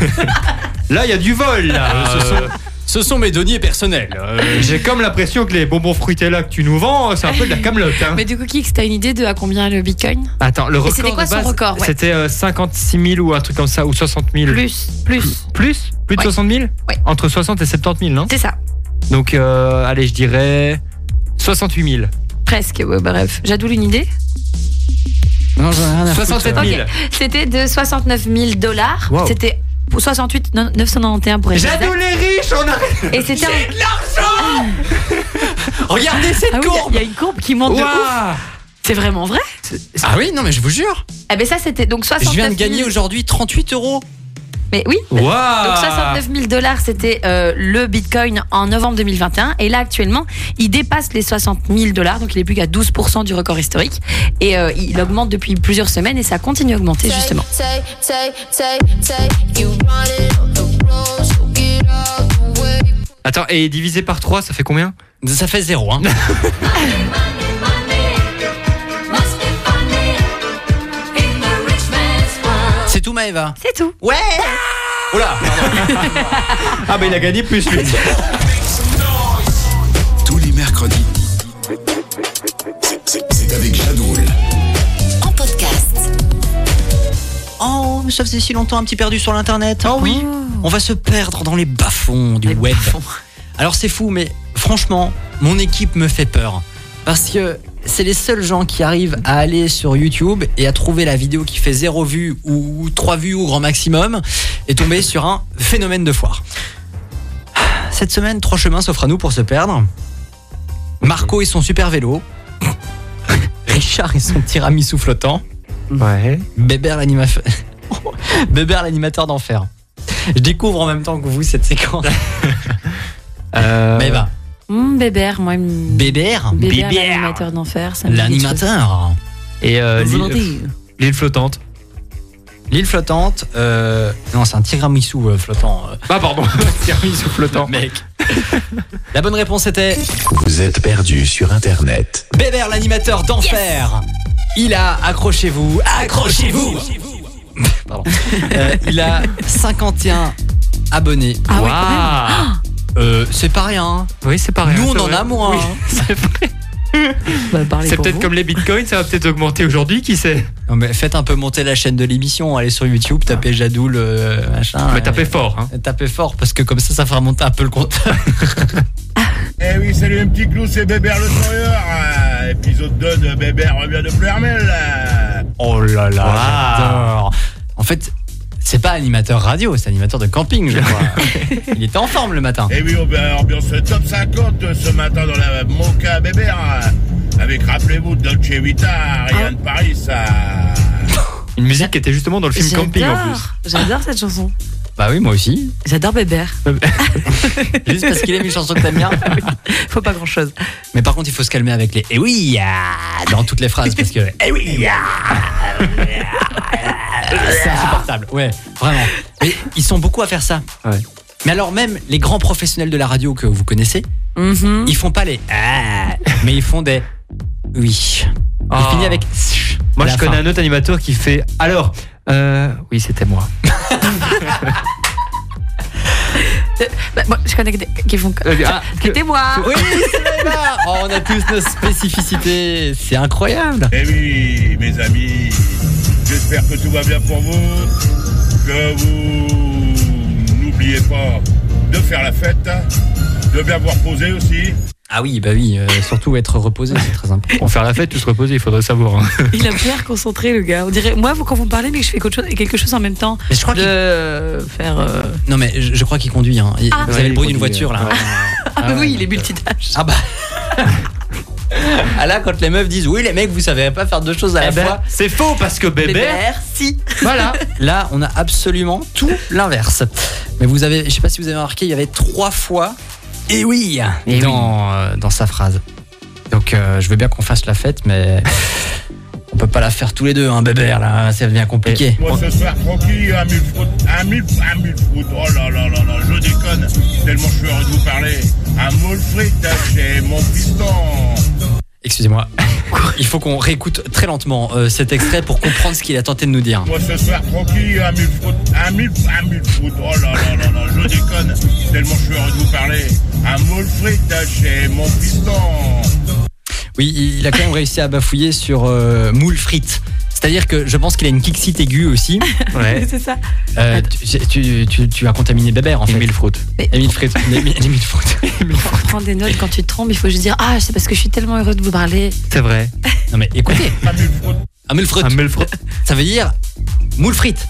Là il y a du vol là. Euh, ce, sont, Euh, ce sont mes deniers personnels. Euh, J'ai comme l'impression que les bonbons fruités là que tu nous vends, c'est un peu de la camelote. Hein. Mais du coup, Kix, t'as une idée de à combien le Bitcoin? Attends, le Et record c'était quoi de son base, record, ouais. C'était euh, cinquante-six mille ou un truc comme ça, ou soixante mille. Plus, plus. Plus Plus de Ouais. soixante mille Ouais. Entre soixante et soixante-dix mille, non? C'est ça. Donc, euh, allez, je dirais soixante-huit mille. Presque, ouais, bref. J'adoule une idée. Non, j'en ai rien à foutre. soixante-sept mille. Ok. C'était de soixante-neuf mille dollars. Wow. C'était pour soixante-huit neuf cent quatre-vingt-onze pour être exact. J'adoule les riches, on a. Et c'était un... de l'argent. Regardez cette Ah oui, il y a- courbe. il y, a une courbe qui monte de Waouh. ouf. C'est vraiment vrai? Ah oui, non, mais je vous jure. Eh ben ça, c'était donc soixante-neuf Je mille. viens de gagner aujourd'hui trente-huit euros. Mais oui. Waouh. Donc soixante-neuf mille dollars, c'était euh, le Bitcoin en novembre deux mille vingt et un. Et là, actuellement, il dépasse les soixante mille dollars. Donc il est plus qu'à douze pour cent du record historique. Et euh, il augmente depuis plusieurs semaines et ça continue à augmenter justement. Take, take, take, take, you run it on the road, so get out the way. Attends, et divisé par trois, ça fait combien? Ça fait zéro, hein. C'est tout, Maëva. C'est tout. Ouais. Oula. Ah bah il a gagné plus lui. Tous les mercredis, c'est- c'est c'est avec Jadoul. En podcast. Oh, ça faisait si longtemps un petit perdu sur l'internet. Oh oui. On va se perdre dans les bas-fonds du Les web. bas-fonds. Alors c'est fou, mais franchement, mon équipe me fait peur. Parce que c'est les seuls gens qui arrivent à aller sur YouTube et à trouver la vidéo qui fait zéro vue ou trois vues au grand maximum et tomber sur un phénomène de foire. Cette semaine, trois chemins s'offrent à nous pour se perdre. Marco et son super vélo. Richard et son tiramisu flottant. Ouais. Bébert l'animateur. Bébert l'animateur d'enfer. Je découvre en même temps que vous cette séquence. Euh... Maëva. Mmh, Bébert, moi. mmh, Bébert. Bébert, l'animateur d'enfer. ça me dit quelque chose. L'animateur. Et euh, l'île, Volonté. l'île flottante. L'île flottante. Euh... Non, c'est un tiramisu euh, flottant. euh. Ah pardon. Tiramisu flottant. Mec. La bonne réponse était Vous êtes perdu sur Internet. Bébert l'animateur d'enfer. Il a, accrochez-vous, accrochez-vous. Pardon. Euh, il a cinquante et un abonnés. Ah ouais, quand Waouh. même. Euh, c'est pas rien. Oui, c'est pareil. Nous, on c'est en vrai. a moins. Oui, hein. c'est vrai. Bah, parlez C'est pour peut-être vous. comme les bitcoins, ça va peut-être augmenter aujourd'hui, qui sait? Non, mais faites un peu monter la chaîne de l'émission. Allez sur YouTube, tapez Jadoul, euh, machin. Mais tapez euh, fort, hein. Tapez fort parce que comme ça, ça fera monter un peu le compteur. Eh oui, salut un petit clou, c'est Bébert le Troyeur. euh, épisode deux de Bébert revient de Plermel. euh. Oh là là, Wow. j'adore. En fait, c'est pas animateur radio, c'est animateur de camping, je crois. Il était en forme le matin. Eh oui, on va ambiance top cinquante ce matin dans la Mocha Bébert. euh, Avec, rappelez-vous, Dolce Vita, Ryan de Paris. Ça... Une musique qui était justement dans le film Camping en plus. J'adore, j'adore cette chanson. Bah oui, moi aussi. J'adore Bébert. Juste parce qu'il aime une chanson que t'aimes bien. Faut pas grand chose. Mais par contre, il faut se calmer avec les eh oui ah dans toutes les phrases parce que eh oui ah c'est insupportable. Ouais, vraiment. Mais ils sont beaucoup à faire ça. Ouais. Mais alors même les grands professionnels de la radio que vous connaissez, Mhm. ils font pas les ah, mais ils font des oui. Ils Ah. finissent avec Moi, à je la connais fin. un autre animateur qui fait. Alors, euh, oui, c'était moi. Bah, moi, je connais que des qui font comme Ah, C'était moi. Oui, c'est Maëva. Oh, on a tous nos spécificités. C'est incroyable. Eh oui, mes amis, j'espère que tout va bien pour vous, que vous n'oubliez pas de faire la fête, de bien vous reposer aussi. Ah oui, bah oui, euh, surtout être reposé, c'est très important. Pour faire la fête, tout se reposer, il faudrait savoir. Hein. Il a l'air concentré, le gars. On dirait, moi, quand vous me parlez, mais que je fais quelque chose, quelque chose en même temps. Mais je crois de qu'il... faire. Euh... Non, mais je, je crois qu'il conduit. Hein. Ah. Vous Ouais, avez le bruit il d'une conduit, voiture, là. ouais. Ah, bah ouais. oui, il est multitâche. Ah bah. Ah là, quand les meufs disent oui, les mecs, vous savez pas faire deux choses à la Eh ben, fois. c'est faux parce que bébé. Bébert, si. Voilà. Là, on a absolument tout l'inverse. Mais vous avez, je sais pas si vous avez remarqué, il y avait trois fois et oui Et dans euh, dans sa phrase. Donc, euh, je veux bien qu'on fasse la fête, mais on peut pas la faire tous les deux, hein, bébert. Là, ça devient compliqué. Moi ce soir, tranquille, un mille fruits, un mille, un mille fruits, oh là là là là, je déconne, tellement je suis heureux de vous parler. Un moule frite chez mon piston. Excusez-moi. Il faut qu'on réécoute très lentement euh, cet extrait pour comprendre ce qu'il a tenté de nous dire. Moi ce soir, tranquille, un mille fruits, un mille, un mille fruits, oh là là là là, je déconne, tellement je suis heureux de vous parler. Un moule frite chez mon piston. Oui, il a quand même réussi à bafouiller sur euh, moule frites. C'est-à-dire que je pense qu'il a une kixite aiguë aussi. Ouais. C'est ça. Euh, tu, tu, tu, tu as contaminé bébert en fait. Émile Fruit. Émile Fruit. Émile Fruit. Pour prendre des notes quand tu te trompes, il faut juste dire ah, c'est parce que je suis tellement heureux de vous parler. C'est vrai. Non mais écoutez. Un moule fruit. Un moule fruit. Ça veut dire moule frites.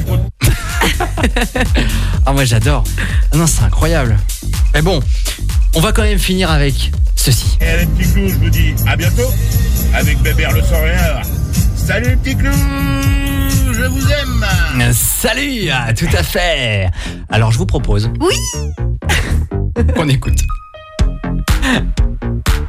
Ah moi j'adore. Ah non, c'est incroyable. Mais bon, on va quand même finir avec ceci. Et les petits clous, je vous dis à bientôt avec Bébert le sans rien. Salut les petits clous, je vous aime. Salut, ah, tout à fait. Alors je vous propose. Oui. Qu'on écoute. Maëva ?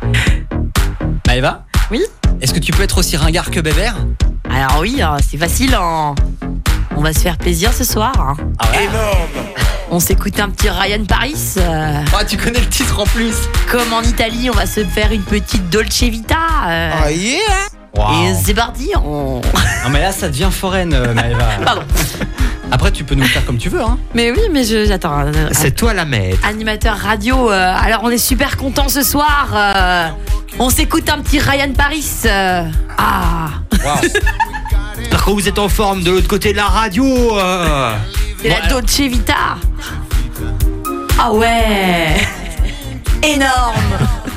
Oui. Est-ce que tu peux être aussi ringard que Bébert ? Alors oui, hein, c'est facile. Hein. On va se faire plaisir ce soir. Hein. Ah ouais ? Énorme. On s'écoute un petit Ryan Paris. Euh, Ah, tu connais le titre en plus. comme en Italie, on va se faire une petite Dolce Vita. euh, Oh yeah. Wow. Et c'est parti. On... Non mais là ça devient foraine, euh, Maëva. Pardon. Après tu peux nous le faire comme tu veux, hein. Mais oui, mais je, j'attends. euh, C'est toi la maître. Animateur radio. euh, alors on est super contents ce soir. euh, on s'écoute un petit Ryan Paris. euh, ah. Wow. J'espère que vous êtes en forme de l'autre côté de la radio. euh. C'est la Dolce Vita. Ah ouais. Énorme.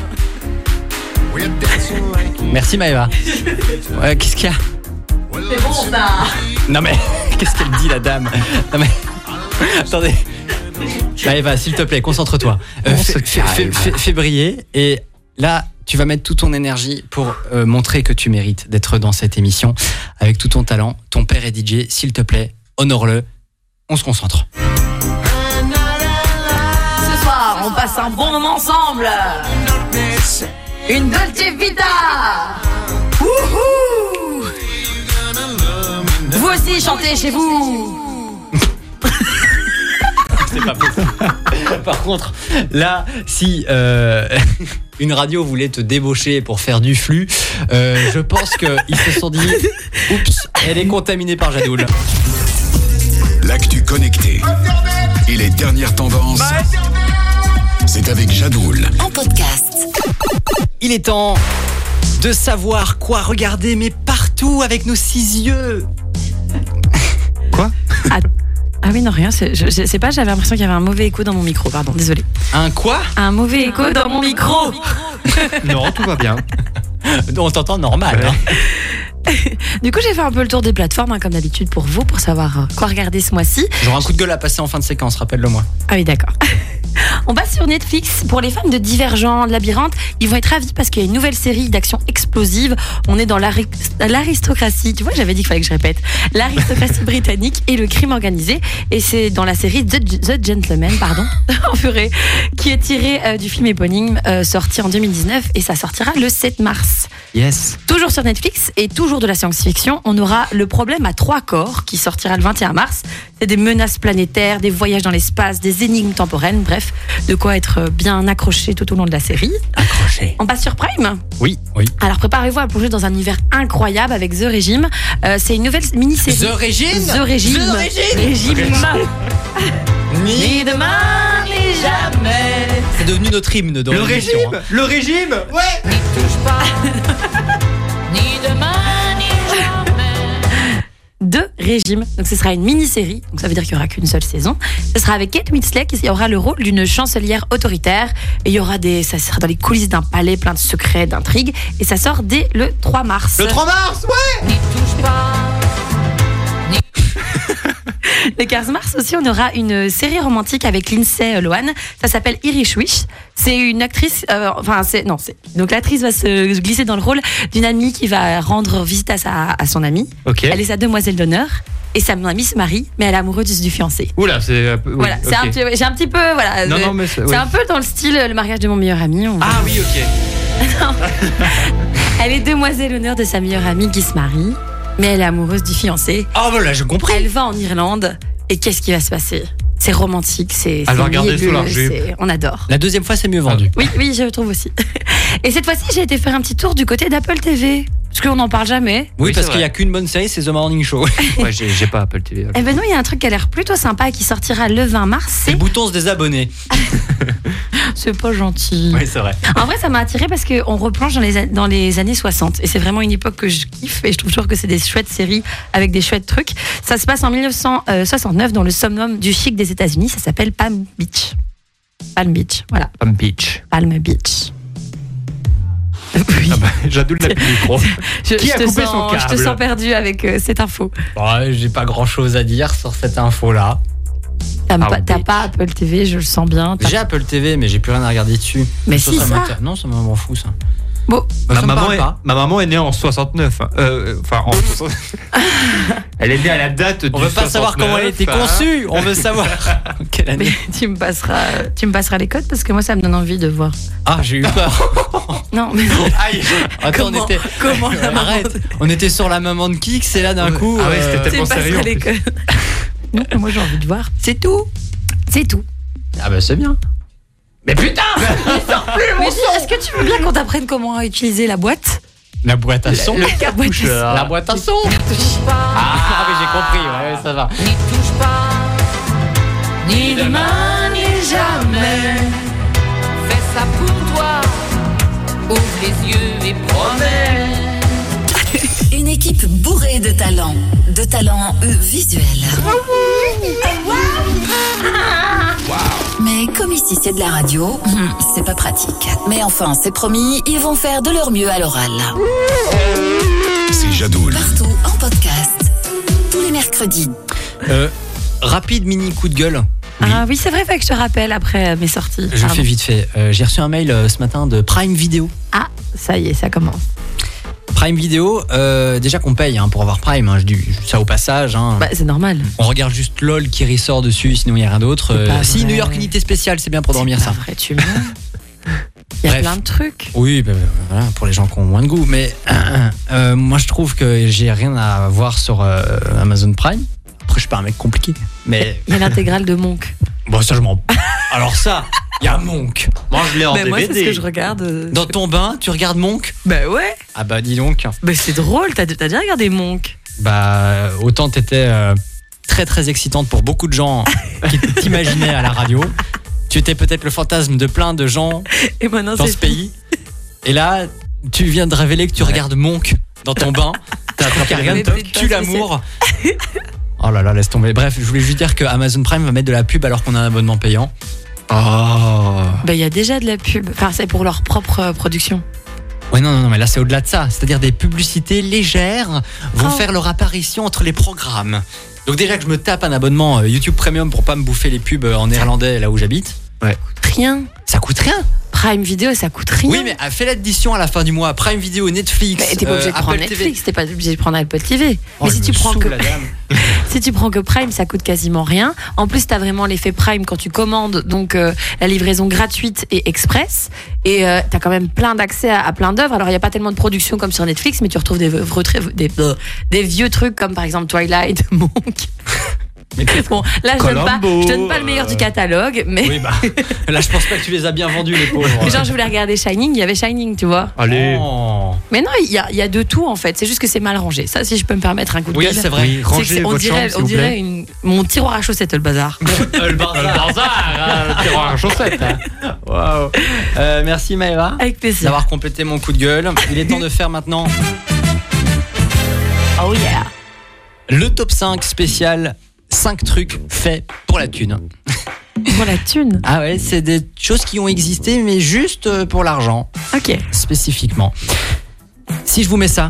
Merci Maëva. Ouais, qu'est-ce qu'il y a ? C'est bon ça. Non mais qu'est-ce qu'elle dit la dame ? Non mais attendez. Maëva, s'il te plaît, concentre-toi. Euh, On fais, se fais- calme. fais- fais- fais briller et là tu vas mettre toute ton énergie pour euh, montrer que tu mérites d'être dans cette émission avec tout ton talent. Ton père est D J, s'il te plaît, honore-le. On se concentre. Ce soir, on passe un bon moment ensemble. Une Dolce Vita. Wouhou. Vous aussi chantez chez vous. C'est pas possible. Par contre, là, si euh, une radio voulait te débaucher pour faire du flux, euh, je pense qu'ils se sont dit oups, elle est contaminée par Jadoul. L'actu connecté et les dernières tendances, c'est avec Jadoul. En podcast. Il est temps de savoir quoi regarder, mais partout avec nos six yeux. Quoi ? Ah, ah oui, non, rien. C'est, je, je sais pas, j'avais l'impression qu'il y avait un mauvais écho dans mon micro. Pardon, désolé. Un quoi ? Un mauvais écho dans mon micro. Non, tout va bien. On t'entend normal. Ouais. Hein. Du coup, j'ai fait un peu le tour des plateformes, hein, comme d'habitude, pour vous, pour savoir euh, quoi regarder ce mois-ci. J'aurai un coup de gueule à passer en fin de séquence, rappelle-le moi. Ah oui, d'accord. On passe sur Netflix. Pour les fans de Divergent, Labyrinthe, ils vont être ravis parce qu'il y a une nouvelle série d'action explosive. On est dans l'ari- l'aristocratie. Tu vois, j'avais dit qu'il fallait que je répète. L'aristocratie britannique et le crime organisé. Et c'est dans la série The, The Gentleman, pardon, en purée, qui est tiré euh, du film éponyme euh, sorti en deux mille dix-neuf et ça sortira le sept mars. Yes. Toujours sur Netflix et toujours de la science-fiction, on aura Le problème à trois corps qui sortira le vingt et un mars. C'est des menaces planétaires, des voyages dans l'espace, des énigmes temporelles, bref, de quoi être bien accroché tout au long de la série. Accroché. On passe sur Prime. Oui, oui. Alors préparez-vous à plonger dans un univers incroyable avec The Regime. Euh, c'est une nouvelle mini-série. The Regime The Regime. The Regime Régime. Okay. Ni de money. jamais. C'est devenu notre hymne dans Le l'émission, régime hein. Le régime Ouais. N'y touche pas, ni demain, ni jamais. De régime. Donc ce sera une mini-série, donc ça veut dire qu'il n'y aura qu'une seule saison. Ce sera avec Kate Winslet qui aura le rôle d'une chancelière autoritaire. Et il y aura des, ça sera dans les coulisses d'un palais plein de secrets, d'intrigues. Et ça sort dès le trois mars. Le trois mars, ouais. N'y touche pas. Le quinze mars aussi, on aura une série romantique avec Lindsay Lohan. Ça s'appelle Irish Wish. C'est une actrice, euh, enfin, c'est, non, c'est, donc l'actrice va se glisser dans le rôle d'une amie qui va rendre visite à, sa, à son amie. Ok. Elle est sa demoiselle d'honneur. Et sa amie se marie, mais elle est amoureuse du fiancé. Oula, c'est un peu. Oui, Voilà, c'est ok. un petit, j'ai un petit peu, voilà. Non, c'est, non, mais c'est- c'est oui. un peu dans le style le mariage de mon meilleur ami. on- Ah oui, ok. Elle est demoiselle d'honneur de sa meilleure amie qui se marie, mais elle est amoureuse du fiancé. Ah voilà, je comprends. Elle va en Irlande, et qu'est-ce qui va se passer? C'est romantique, c'est. Elle c'est va regarder mielleux, sous leur jupe. c'est- On adore. La deuxième fois, c'est mieux vendu. Oui, oui, je trouve aussi. Et cette fois-ci, j'ai été faire un petit tour du côté d'Apple T V. Parce qu'on n'en parle jamais. Oui, parce qu'il n'y a qu'une bonne série, c'est The Morning Show. Ouais, j'ai, j'ai pas Apple T V. Eh ben non, il y a un truc qui a l'air plutôt sympa et qui sortira le vingt mars. C'est le bouton se désabonner. C'est pas gentil. Oui, c'est vrai. En vrai, ça m'a attiré parce qu'on replonge dans les, a- dans les années soixante. Et c'est vraiment une époque que je kiffe. Et je trouve toujours que c'est des chouettes séries avec des chouettes trucs. Ça se passe en dix-neuf cent soixante-neuf dans le summum du chic des États-Unis. Ça s'appelle Palm Beach. Palm Beach, voilà. Palm Beach. Palm Beach. Ah bah, Jadoul n'a plus le micro. Je, Qui je a te coupé sens, son câble je te sens perdu avec euh, cette info. Bon, j'ai pas grand chose à dire sur cette info-là. T'as Palm pas, t'as Beach. pas Apple T V, je le sens bien. T'as- J'ai Apple T V, mais j'ai plus rien à regarder dessus. Mais Ça, si, ça ça. m'intér- Non, ça m'en fout, ça. Bon, Ma ça me maman, parle est, pas. ma maman est née en soixante-neuf. hein. Euh, Enfin, en soixante-neuf. Elle est née à la date du On veut pas savoir comment elle a été soixante-neuf, hein. conçue. On veut savoir quelle année. Mais tu me passeras, tu me passeras les codes parce que moi ça me donne envie de voir. Ah, j'ai eu peur. Non, mais Aïe. Attends, Comment- on était. comment la maman Arrête. On était sur la maman de Kix et là d'un coup. Ah ouais, c'était euh, tellement tu me sérieux. passeras en les plus. codes. Non, moi j'ai envie de voir. C'est tout. C'est tout. Ah bah c'est bien. Mais putain. Mais est-ce que tu veux bien qu'on t'apprenne comment utiliser la boîte? La boîte à son. Le cabotage. La boîte à son. Touche pas, Ah, mais j'ai compris. Ouais, ouais, ça va. n'y touche pas, ni demain, ni jamais. Fais ça pour toi, ouvre les yeux et promets. Une équipe bourrée de talents, de talents euh, visuels. Mais comme ici c'est de la radio, hum, c'est pas pratique. Mais enfin, c'est promis, ils vont faire de leur mieux à l'oral. C'est Jadoul. Partout en podcast, tous les mercredis. Euh, rapide mini coup de gueule. Ah oui, c'est vrai, fait que je te rappelle après mes sorties. Je Pardon. fais vite fait. Euh, j'ai reçu un mail euh, ce matin de Prime Video. Ah, ça y est, ça commence. Prime Video, euh, déjà qu'on paye hein, pour avoir Prime, hein, je dis ça au passage. Hein. Bah, c'est normal. On regarde juste LOL qui ressort dessus, sinon il n'y a rien d'autre. C'est pas si, vrai. New York Unité Spéciale, c'est bien pour dormir C'est ça. pas vrai, tu mens. Il y a Bref. plein de trucs. Oui, bah, voilà, pour les gens qui ont moins de goût. Mais euh, moi, je trouve que j'ai rien à voir sur euh, Amazon Prime. Après, je suis pas un mec compliqué. Mais Il y a l'intégrale de Monk. bon, ça, je m'en. Alors ça, il y a Monk. Moi, je l'ai en Bah, moi, c'est ce D V D. que je regarde. euh, Dans ton bain, tu regardes Monk? Bah ouais. Ah bah dis donc. Bah c'est drôle, t'as, t'as déjà regardé Monk? Bah autant t'étais euh, très très excitante pour beaucoup de gens qui t'imaginaient à la radio. Tu étais peut-être le fantasme de plein de gens Et maintenant dans c'est ce pays. Et là, tu viens de révéler que tu regardes Monk dans ton bain. T'as attrapé rien de Mais tue l'amour. Oh là là, laisse tomber. Bref, je voulais juste dire que Amazon Prime va mettre de la pub alors qu'on a un abonnement payant. Oh. Bah il y a déjà de la pub. Enfin c'est pour leur propre euh, production. Ouais, non, non, non, mais là c'est au-delà de ça. C'est-à-dire des publicités légères vont Oh. faire leur apparition entre les programmes. Donc déjà que je me tape un abonnement euh, YouTube Premium pour pas me bouffer les pubs euh, en néerlandais là où j'habite. Ouais. Rien. Ça coûte rien. Prime Video, ça coûte rien. Oui, mais euh, fais l'addition à la fin du mois. Prime Video, Netflix, Mais t'es pas euh, obligé de prendre Apple Netflix, T V. t'es pas obligé de prendre Apple T V. Oh, mais je si me tu prends saoule, que la dame. si tu prends que Prime, ça coûte quasiment rien. En plus, t'as vraiment l'effet Prime quand tu commandes, donc euh, la livraison gratuite et express. Et euh, t'as quand même plein d'accès à, à plein d'œuvres. Alors il y a pas tellement de production comme sur Netflix, mais tu retrouves des œuvres très- des, euh, des vieux trucs comme par exemple Twilight, Monk. Bon, là, je donne, pas, Columbo, je donne pas le meilleur du catalogue, mais. Oui, bah, là, je pense pas que tu les as bien vendus, les pauvres. Mais genre, je voulais regarder Shining, il y avait Shining, tu vois. Allez. Oh. Mais non, il y a, il y a de tout en fait. C'est juste que c'est mal rangé. Ça, si je peux me permettre un coup de Oui, gueule. c'est vrai. Oui, C'est rangez que c'est- on votre dirait, chambre, s'il on vous dirait plaît. une- mon tiroir à chaussettes, le bazar. Euh, le bazar, le bazar, hein, le tiroir à chaussettes. hein. Waouh. Euh, merci Maëva Avec plaisir. d'avoir complété mon coup de gueule. Il est temps de faire maintenant Oh yeah. le top cinq spécial cinq trucs faits pour la thune. Pour la thune. Ah ouais, c'est des choses qui ont existé, mais juste euh, pour l'argent. Ok. Spécifiquement. Si je vous mets ça.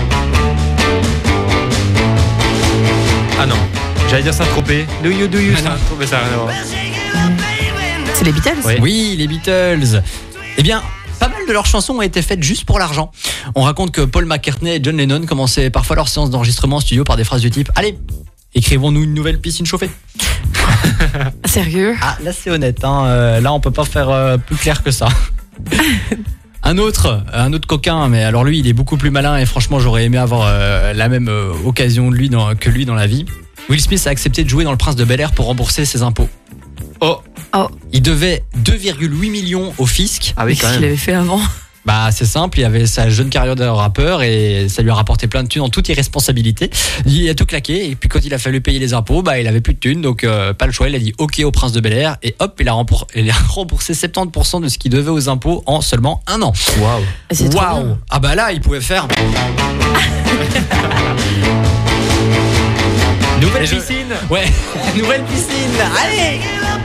Ah non. J'allais dire Saint-Tropez. Do you, do you, Ah non. Saint-Tropez, ça a rien à voir. C'est les Beatles. Ouais. Oui, les Beatles. Eh bien, pas mal de leurs chansons ont été faites juste pour l'argent. On raconte que Paul McCartney et John Lennon commençaient parfois leur séance d'enregistrement en studio par des phrases du type « Allez, écrivons-nous une nouvelle piscine chauffée ». Sérieux? Ah, là c'est honnête, hein. Euh, là on peut pas faire euh, plus clair que ça. Un autre, un autre coquin, mais alors lui il est beaucoup plus malin et franchement j'aurais aimé avoir euh, la même euh, occasion de lui dans, que lui dans la vie. Will Smith a accepté de jouer dans Le Prince de Bel-Air pour rembourser ses impôts. Oh, Oh. Il devait deux virgule huit millions au fisc. ah oui, quand Qu'est-ce qu'il même. avait fait avant? Bah c'est simple, il avait sa jeune carrière de rappeur et ça lui a rapporté plein de thunes en toute irresponsabilité. Il a tout claqué et puis quand il a fallu payer les impôts, bah il avait plus de thunes donc euh, pas le choix, il a dit OK au Prince de Bel-Air et hop, il a, rembour- il a remboursé soixante-dix pour cent de ce qu'il devait aux impôts en seulement un an. Waouh. C'est trop Waouh. bien. Ah bah là, il pouvait faire Nouvelle Et je- piscine. Ouais, nouvelle piscine. Allez.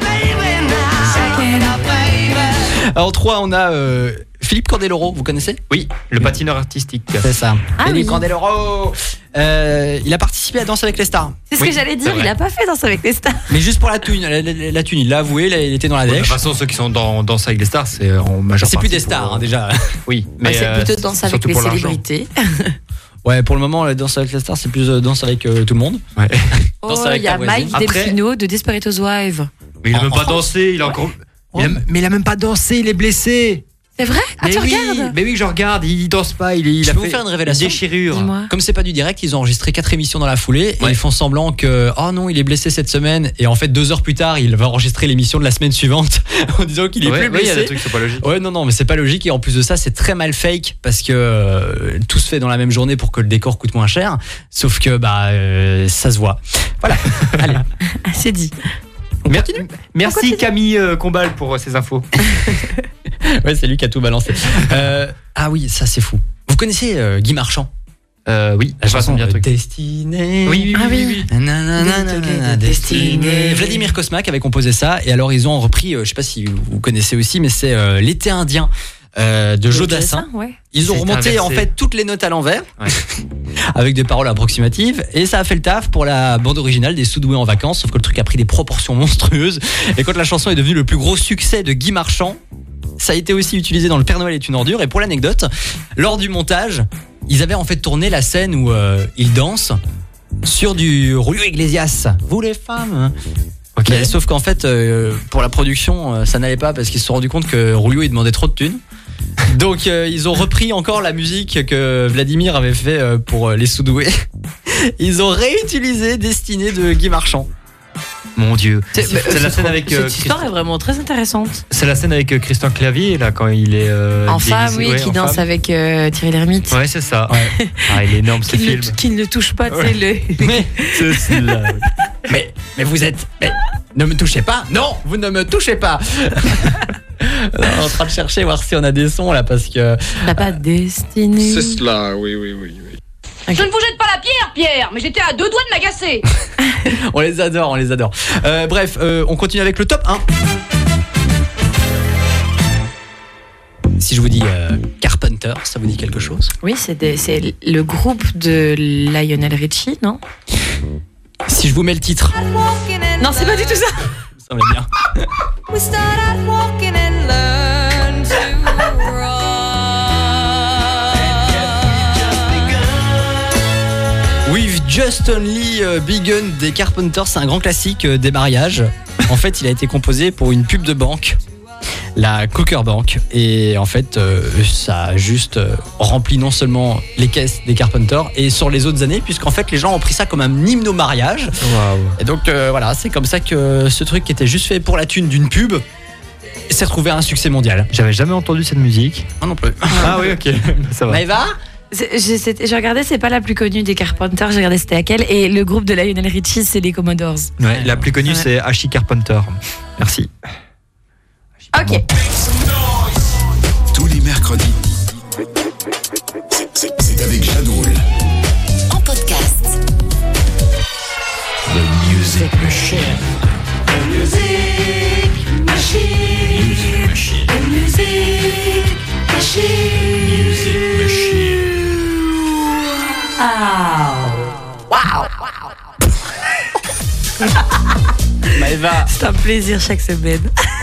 En trois, on a euh, Philippe Candeloro, vous connaissez? Oui, le patineur artistique. C'est ça. Ah Philippe oui. Candeloro. Euh, il a participé à Danse avec les stars. C'est ce Oui, que j'allais c'est dire. vrai. Il a pas fait Danse avec les stars. Mais juste pour la thune, la, la- la thune, il l'a avoué, là, il était dans la De toute dèche. façon, ceux qui sont dans Danse avec les stars, c'est en majeure C'est plus partie des stars pour- hein, déjà. Oui, Mais mais c'est euh, plutôt Danse avec surtout les pour l'argent. célébrités. Ouais, pour le moment, la Danse avec les stars, c'est plus euh, Danse avec euh, tout le monde. Ouais. Danse Oh, avec il y a ta voisine. Mike Après- Delfino de Desperate Housewives. Mais il a En- même en pas France dansé, il a encore. Il a- mais il a même pas dansé, il est blessé. C'est vrai? Ah, mais tu oui, regardes? mais oui, je regarde, il danse pas, il, il Je a peux fait vous faire une révélation déchirure. Dis-moi. Comme c'est pas du direct, ils ont enregistré quatre émissions dans la foulée et Ouais. ils font semblant que oh non, il est blessé cette semaine et en fait deux heures plus tard, il va enregistrer l'émission de la semaine suivante en disant qu'il est Ouais, plus ouais, il y a blessé. des trucs, c'est pas logique. Ouais, non, non, mais c'est pas logique et en plus de ça, c'est très mal fake parce que euh, tout se fait dans la même journée pour que le décor coûte moins cher. Sauf que bah euh, ça se voit. Voilà. Allez, Ah, c'est dit. on Mer- continue. Merci Camille euh, Combal pour euh, ces infos. Ouais, c'est lui qui a tout balancé. Euh, ah oui, ça c'est fou. Vous connaissez euh, Guy Marchand? Euh, oui, La je vois chanson bien euh, truc. Destinée. Oui, oui, Ah oui, oui. oui. Nanana, Destinée. Vladimir Cosmac avait composé ça et alors ils ont repris, euh, je sais pas si vous connaissez aussi, mais c'est euh, L'été indien euh, de Joe Dassin. Ouais. Ils ont C'est remonté inversé. en fait toutes les notes à l'envers Ouais. avec des paroles approximatives et ça a fait le taf pour la bande originale des Soudoués en vacances, sauf que le truc a pris des proportions monstrueuses et quand la chanson est devenue le plus gros succès de Guy Marchand, ça a été aussi utilisé dans Le Père Noël est une ordure et pour l'anecdote, lors du montage, ils avaient en fait tourné la scène où euh, ils dansent sur du Julio Iglesias. Vous les femmes hein. Ok. Mais sauf qu'en fait, euh, pour la production, euh, ça n'allait pas parce qu'ils se sont rendus compte que Julio il demandait trop de thunes. Donc euh, ils ont repris encore la musique que Vladimir avait fait euh, pour euh, les Soudoués. Ils ont réutilisé Destinée de Guy Marchand. Mon Dieu. C'est- C'est mais, c'est euh, la c'est scène trop- avec Cette euh, histoire Christ- est vraiment très intéressante. c'est la scène avec euh, Christian Clavier là quand il est euh, En femme, déguisé- oui, ouais, qui en danse femme. avec euh, Thierry Lhermitte. Ouais, c'est ça. Ah, il est énorme ce Qui ne, film. qui ne touche pas, tu sais, Ouais. le. Mais, C'est celui-là, oui. mais, mais vous êtes... mais, ne me touchez pas. Non, vous ne me touchez pas. On est en train de chercher voir si on a des sons là parce que... T'as pas de destinée. C'est cela, oui, oui, oui. oui. Ok. Je ne vous jette pas la pierre, Pierre, mais j'étais à deux doigts de m'agacer. On les adore, on les adore. Euh, bref, euh, on continue avec le top un. Si je vous dis euh, Carpenter, ça vous dit quelque chose? Oui, c'est des- c'est le groupe de Lionel Richie, non? Si je vous mets le titre, Non, c'est pas du tout ça. ça me bien. We start out walking and learn to We've Just Only euh, Begun des Carpenters, c'est un grand classique euh, des mariages. En fait, il a été composé pour une pub de banque. la Cocker Bank. Et en fait, euh, ça a juste euh, rempli non seulement les caisses des Carpenters et sur les autres années, puisqu'en fait, les gens ont pris ça comme un hymne au mariage. Wow. Et donc, euh, voilà, c'est comme ça que ce truc qui était juste fait pour la thune d'une pub s'est retrouvé un succès mondial. J'avais jamais entendu cette musique. Moi non plus. Ah oui, ok. Ça va. Maëva ? C'est- J'ai c'était- j'ai regardé, c'est pas la plus connue des Carpenters, j'ai regardé c'était laquelle. Et le groupe de Lionel Richie, c'est les Commodores. Ouais, la plus connue, Ouais. c'est Hachi Carpenter. Merci. Ok. Tous les mercredis, c'est- c'est c'est avec Jadoul. En podcast. The Music Machine. Music machine. Music machine. Music machine. Music machine. Maëva, C'est un plaisir chaque semaine.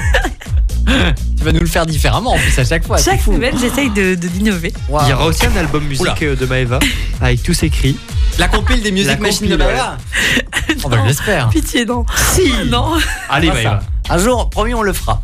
tu vas nous le faire différemment en plus à chaque fois. Chaque c'est fou. semaine, j'essaye de, de d'innover. Wow. Il y aura aussi un album musique Oula. euh, de Maëva avec tous ses cris. La compile des Music La Machine de compile, Maëva. Oh bah, je l'espère. Pitié, non. Si. Non. Allez, Pas ça. Maëva. Un jour, promis, on le fera.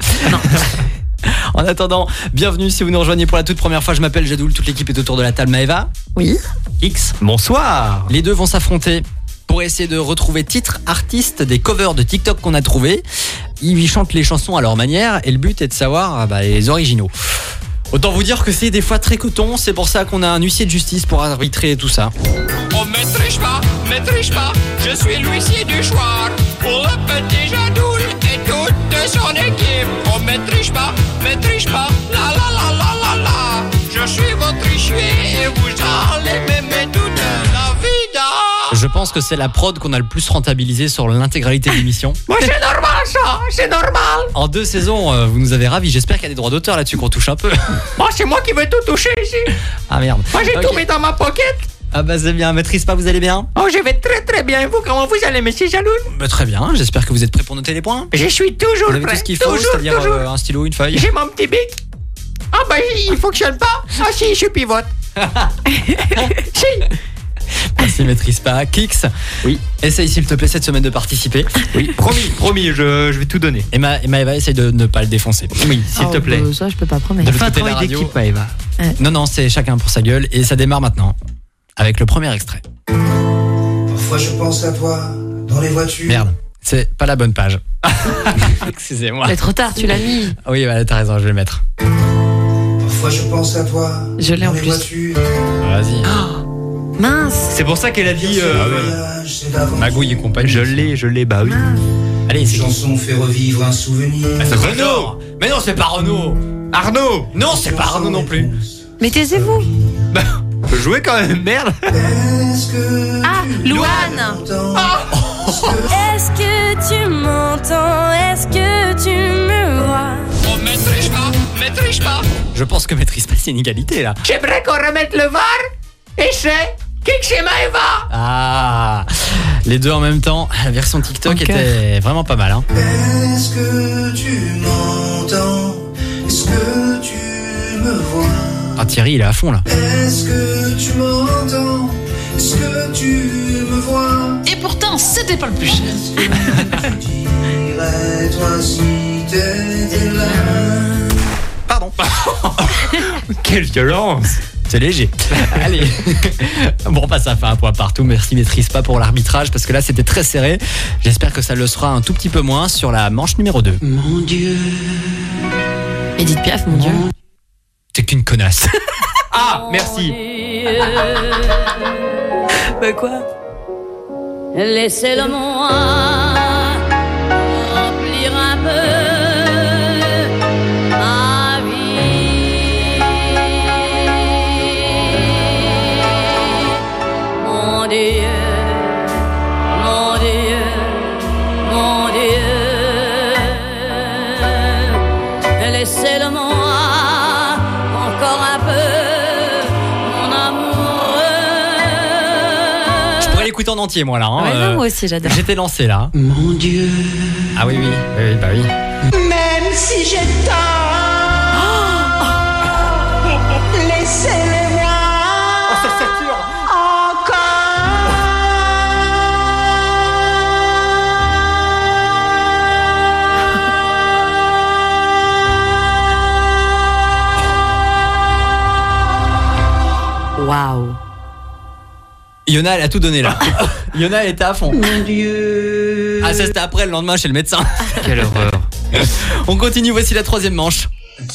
En attendant, bienvenue si vous nous rejoignez pour la toute première fois. Je m'appelle Jadoul, toute l'équipe est autour de la table. Maëva, Oui. X. Bonsoir. Les deux vont s'affronter pour essayer de retrouver titres, artistes, des covers de TikTok qu'on a trouvés. Ils chantent les chansons à leur manière et le but est de savoir ah bah, les originaux. Autant vous dire que c'est des fois très coton, c'est pour ça qu'on a un huissier de justice pour arbitrer tout ça. On me triche pas, me triche pas, je suis l'huissier du choix. Pour le petit Jadoul et toute son équipe. On me triche pas, me triche pas, la la la la la la. Je suis votre huissier et vous allez m'aimer toute la vida. Je pense que c'est la prod qu'on a le plus rentabilisé sur l'intégralité de l'émission. Moi c'est normal ça, c'est normal. En deux saisons, euh, vous nous avez ravis. J'espère qu'il y a des droits d'auteur là-dessus qu'on touche un peu. Moi c'est moi qui veux tout toucher ici. Ah merde. Moi j'ai Ok. tout mis dans ma pocket. Ah bah c'est bien, maîtrise pas, vous allez bien? Oh je vais très très bien. Et vous comment vous allez monsieur Jadoul? Bah, très bien, j'espère que vous êtes prêts pour noter les points. Je suis toujours Vous avez prêt. tout ce qu'il faut, toujours, c'est-à-dire toujours. euh, un stylo, une feuille. J'ai mon petit bic. Ah bah il fonctionne pas. Ah si, je pivote. Si. Merci maîtrise pas. Kix, oui. Essaye s'il te plaît cette semaine de participer. Oui, promis, promis, je, je vais tout donner. Et, Ma, et Maëva, essaye de ne pas le défoncer. Oui, s'il Oh, te plaît. bah, ça, je peux pas promettre. De l'autre Fais un côté de la travail radio. d'équipe, Maëva. Non, non, c'est chacun pour sa gueule et ça démarre maintenant avec le premier extrait. Parfois je pense à toi dans les voitures. Merde, c'est pas la bonne page. Excusez-moi. C'est trop tard, tu l'as mis. Oui, bah, t'as raison, je vais le mettre. Parfois je pense à toi Je l'ai dans en les plus. voitures. Vas-y. Mince. C'est pour ça qu'elle a dit. euh, Voyage, c'est d'aventure. Magouille et compagnie. Je l'ai, je l'ai, bah oui. Allez, Une c'est qui? chanson fait revivre un souvenir. C'est Renaud. Mais non, c'est pas Renaud. Arnaud. Non, c'est pas Renaud non plus. Mais taisez-vous. Bah, on peut jouer quand même, merde. Est-ce que Ah, Louane. t'entends Est-ce que tu m'entends? Est-ce que tu me vois? On me triche pas, me triche pas. Je pense que maîtrise pas, c'est une égalité là. J'aimerais qu'on remette le V A R. Et c'est Kix et Maëva. Ah, les deux en même temps. La version TikTok Ok. était vraiment pas mal. Hein. Est-ce que tu m'entends? Est-ce que tu me vois? Ah, Thierry, il est à fond là. Est-ce que tu m'entends? Est-ce que tu me vois? Et pourtant, c'était pas le plus cher. Dirais toi si t'étais là. Pardon. Quelle violence. C'est léger. Allez. Bon, bah ça fait un point partout. Merci maîtrise pas pour l'arbitrage parce que là c'était très serré. J'espère que ça le sera un tout petit peu moins sur la manche numéro deux. Mon Dieu. Edith Piaf, mon Dieu. T'es qu'une connasse. Ah, merci. Bah quoi? Laissez-le-moi remplir un peu ma vie. Mon Dieu, mon Dieu, mon Dieu. Laissez-le-moi encore un peu, mon amoureux. Je pourrais l'écouter en entier moi là. Hein. Ouais, non, Euh, moi aussi, j'adore. J'étais lancé là. Mon Dieu. Ah oui, oui. Oui, oui, bah oui. Même si j'ai tort, laissez-le-moi Oh, ça sature. encore. Yona, elle a tout donné là. Yona, elle était à fond. Mon Dieu. Ah, ça c'était après, le lendemain chez le médecin. Quelle horreur. On continue, voici la troisième manche.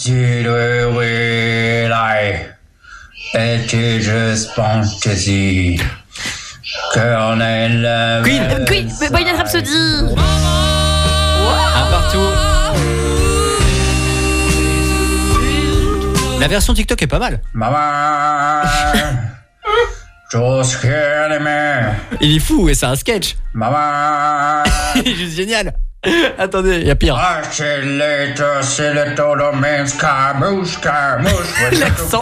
Queen, Queen, mais Bohemian Rhapsody. Un partout. La version TikTok est pas mal. Il est fou et c'est un sketch. Il est juste génial. Attendez, il y a pire. L'accent.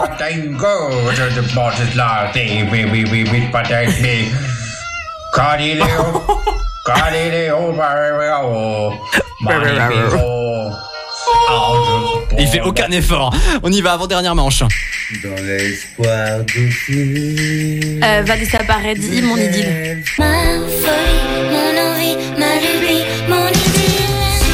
Il fait aucun effort. On y va, avant-dernière manche. Dans l'espoir de euh, Vanessa Paradis, mon idylle. Ma folie, mon envie, ma lubie, mon idylle.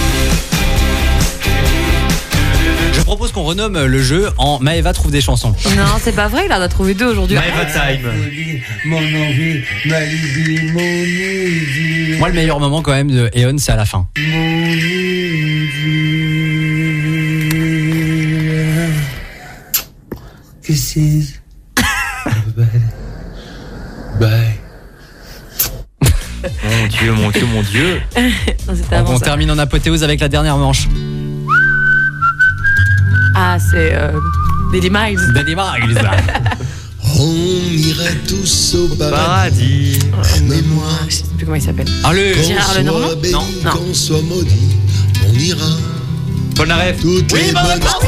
Je propose qu'on renomme le jeu en Maëva trouve des chansons. Non, c'est pas vrai, il en a trouvé deux aujourd'hui. Maëva Time. Mon envie, ma lubie, mon idylle. Moi, le meilleur moment quand même de Eon, c'est à la fin. Mon idylle. This is bye. Bye. Mon Dieu, mon Dieu, mon Dieu. Non, c'était Donc avant on ça. termine en apothéose avec la dernière manche. Ah, c'est euh, Daddy Miles. Daddy Miles. On ira tous au Paradis. Aimez-moi. Je sais plus comment il s'appelle. Allez. Gérard Lenormand. Non, non. Qu'on soit maudit, on ira. Paul Naref. Toutes Oui, les bonne bonnes réponse.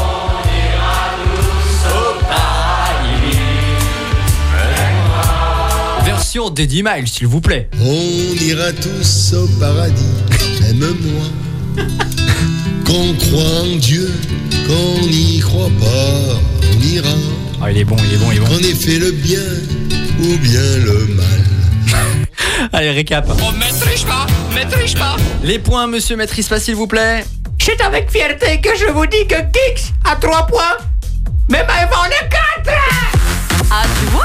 Version Daddy Miles, s'il vous plaît. On ira tous au paradis, aime-moi. Qu'on croit en Dieu, qu'on n'y croit pas, on ira. Ah, il est bon, il est bon, il est bon. Qu'on ait fait le bien ou bien le mal. Allez, récap. Oh, maîtrise pas, maîtrise pas. Les points, monsieur maîtrise pas, s'il vous plaît. C'est avec fierté que je vous dis que Kix a trois points, mais Maëva en a quatre. Ah, tu vois?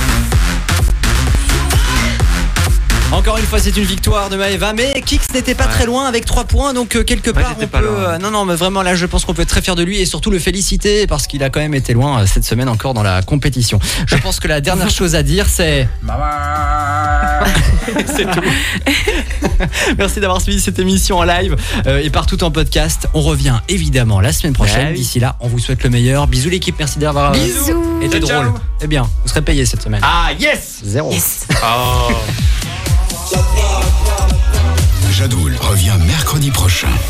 Encore une fois, c'est une victoire de Maëva, mais Kix n'était pas ouais. très loin avec trois points, donc euh, quelque part, ouais, on peut. Euh, non, non, mais vraiment là, je pense qu'on peut être très fier de lui et surtout le féliciter parce qu'il a quand même été loin euh, cette semaine encore dans la compétition. Je pense que la dernière chose à dire, c'est. C'est tout. Merci d'avoir suivi cette émission en live euh, et partout en podcast. On revient évidemment la semaine prochaine. Ouais, oui. D'ici là, on vous souhaite le meilleur. Bisous l'équipe, merci d'avoir Bisous. été ciao, drôle. ciao. Eh bien, vous serez payé cette semaine. Ah yes. Zéro. Yes. Oh. Jadoul revient mercredi prochain.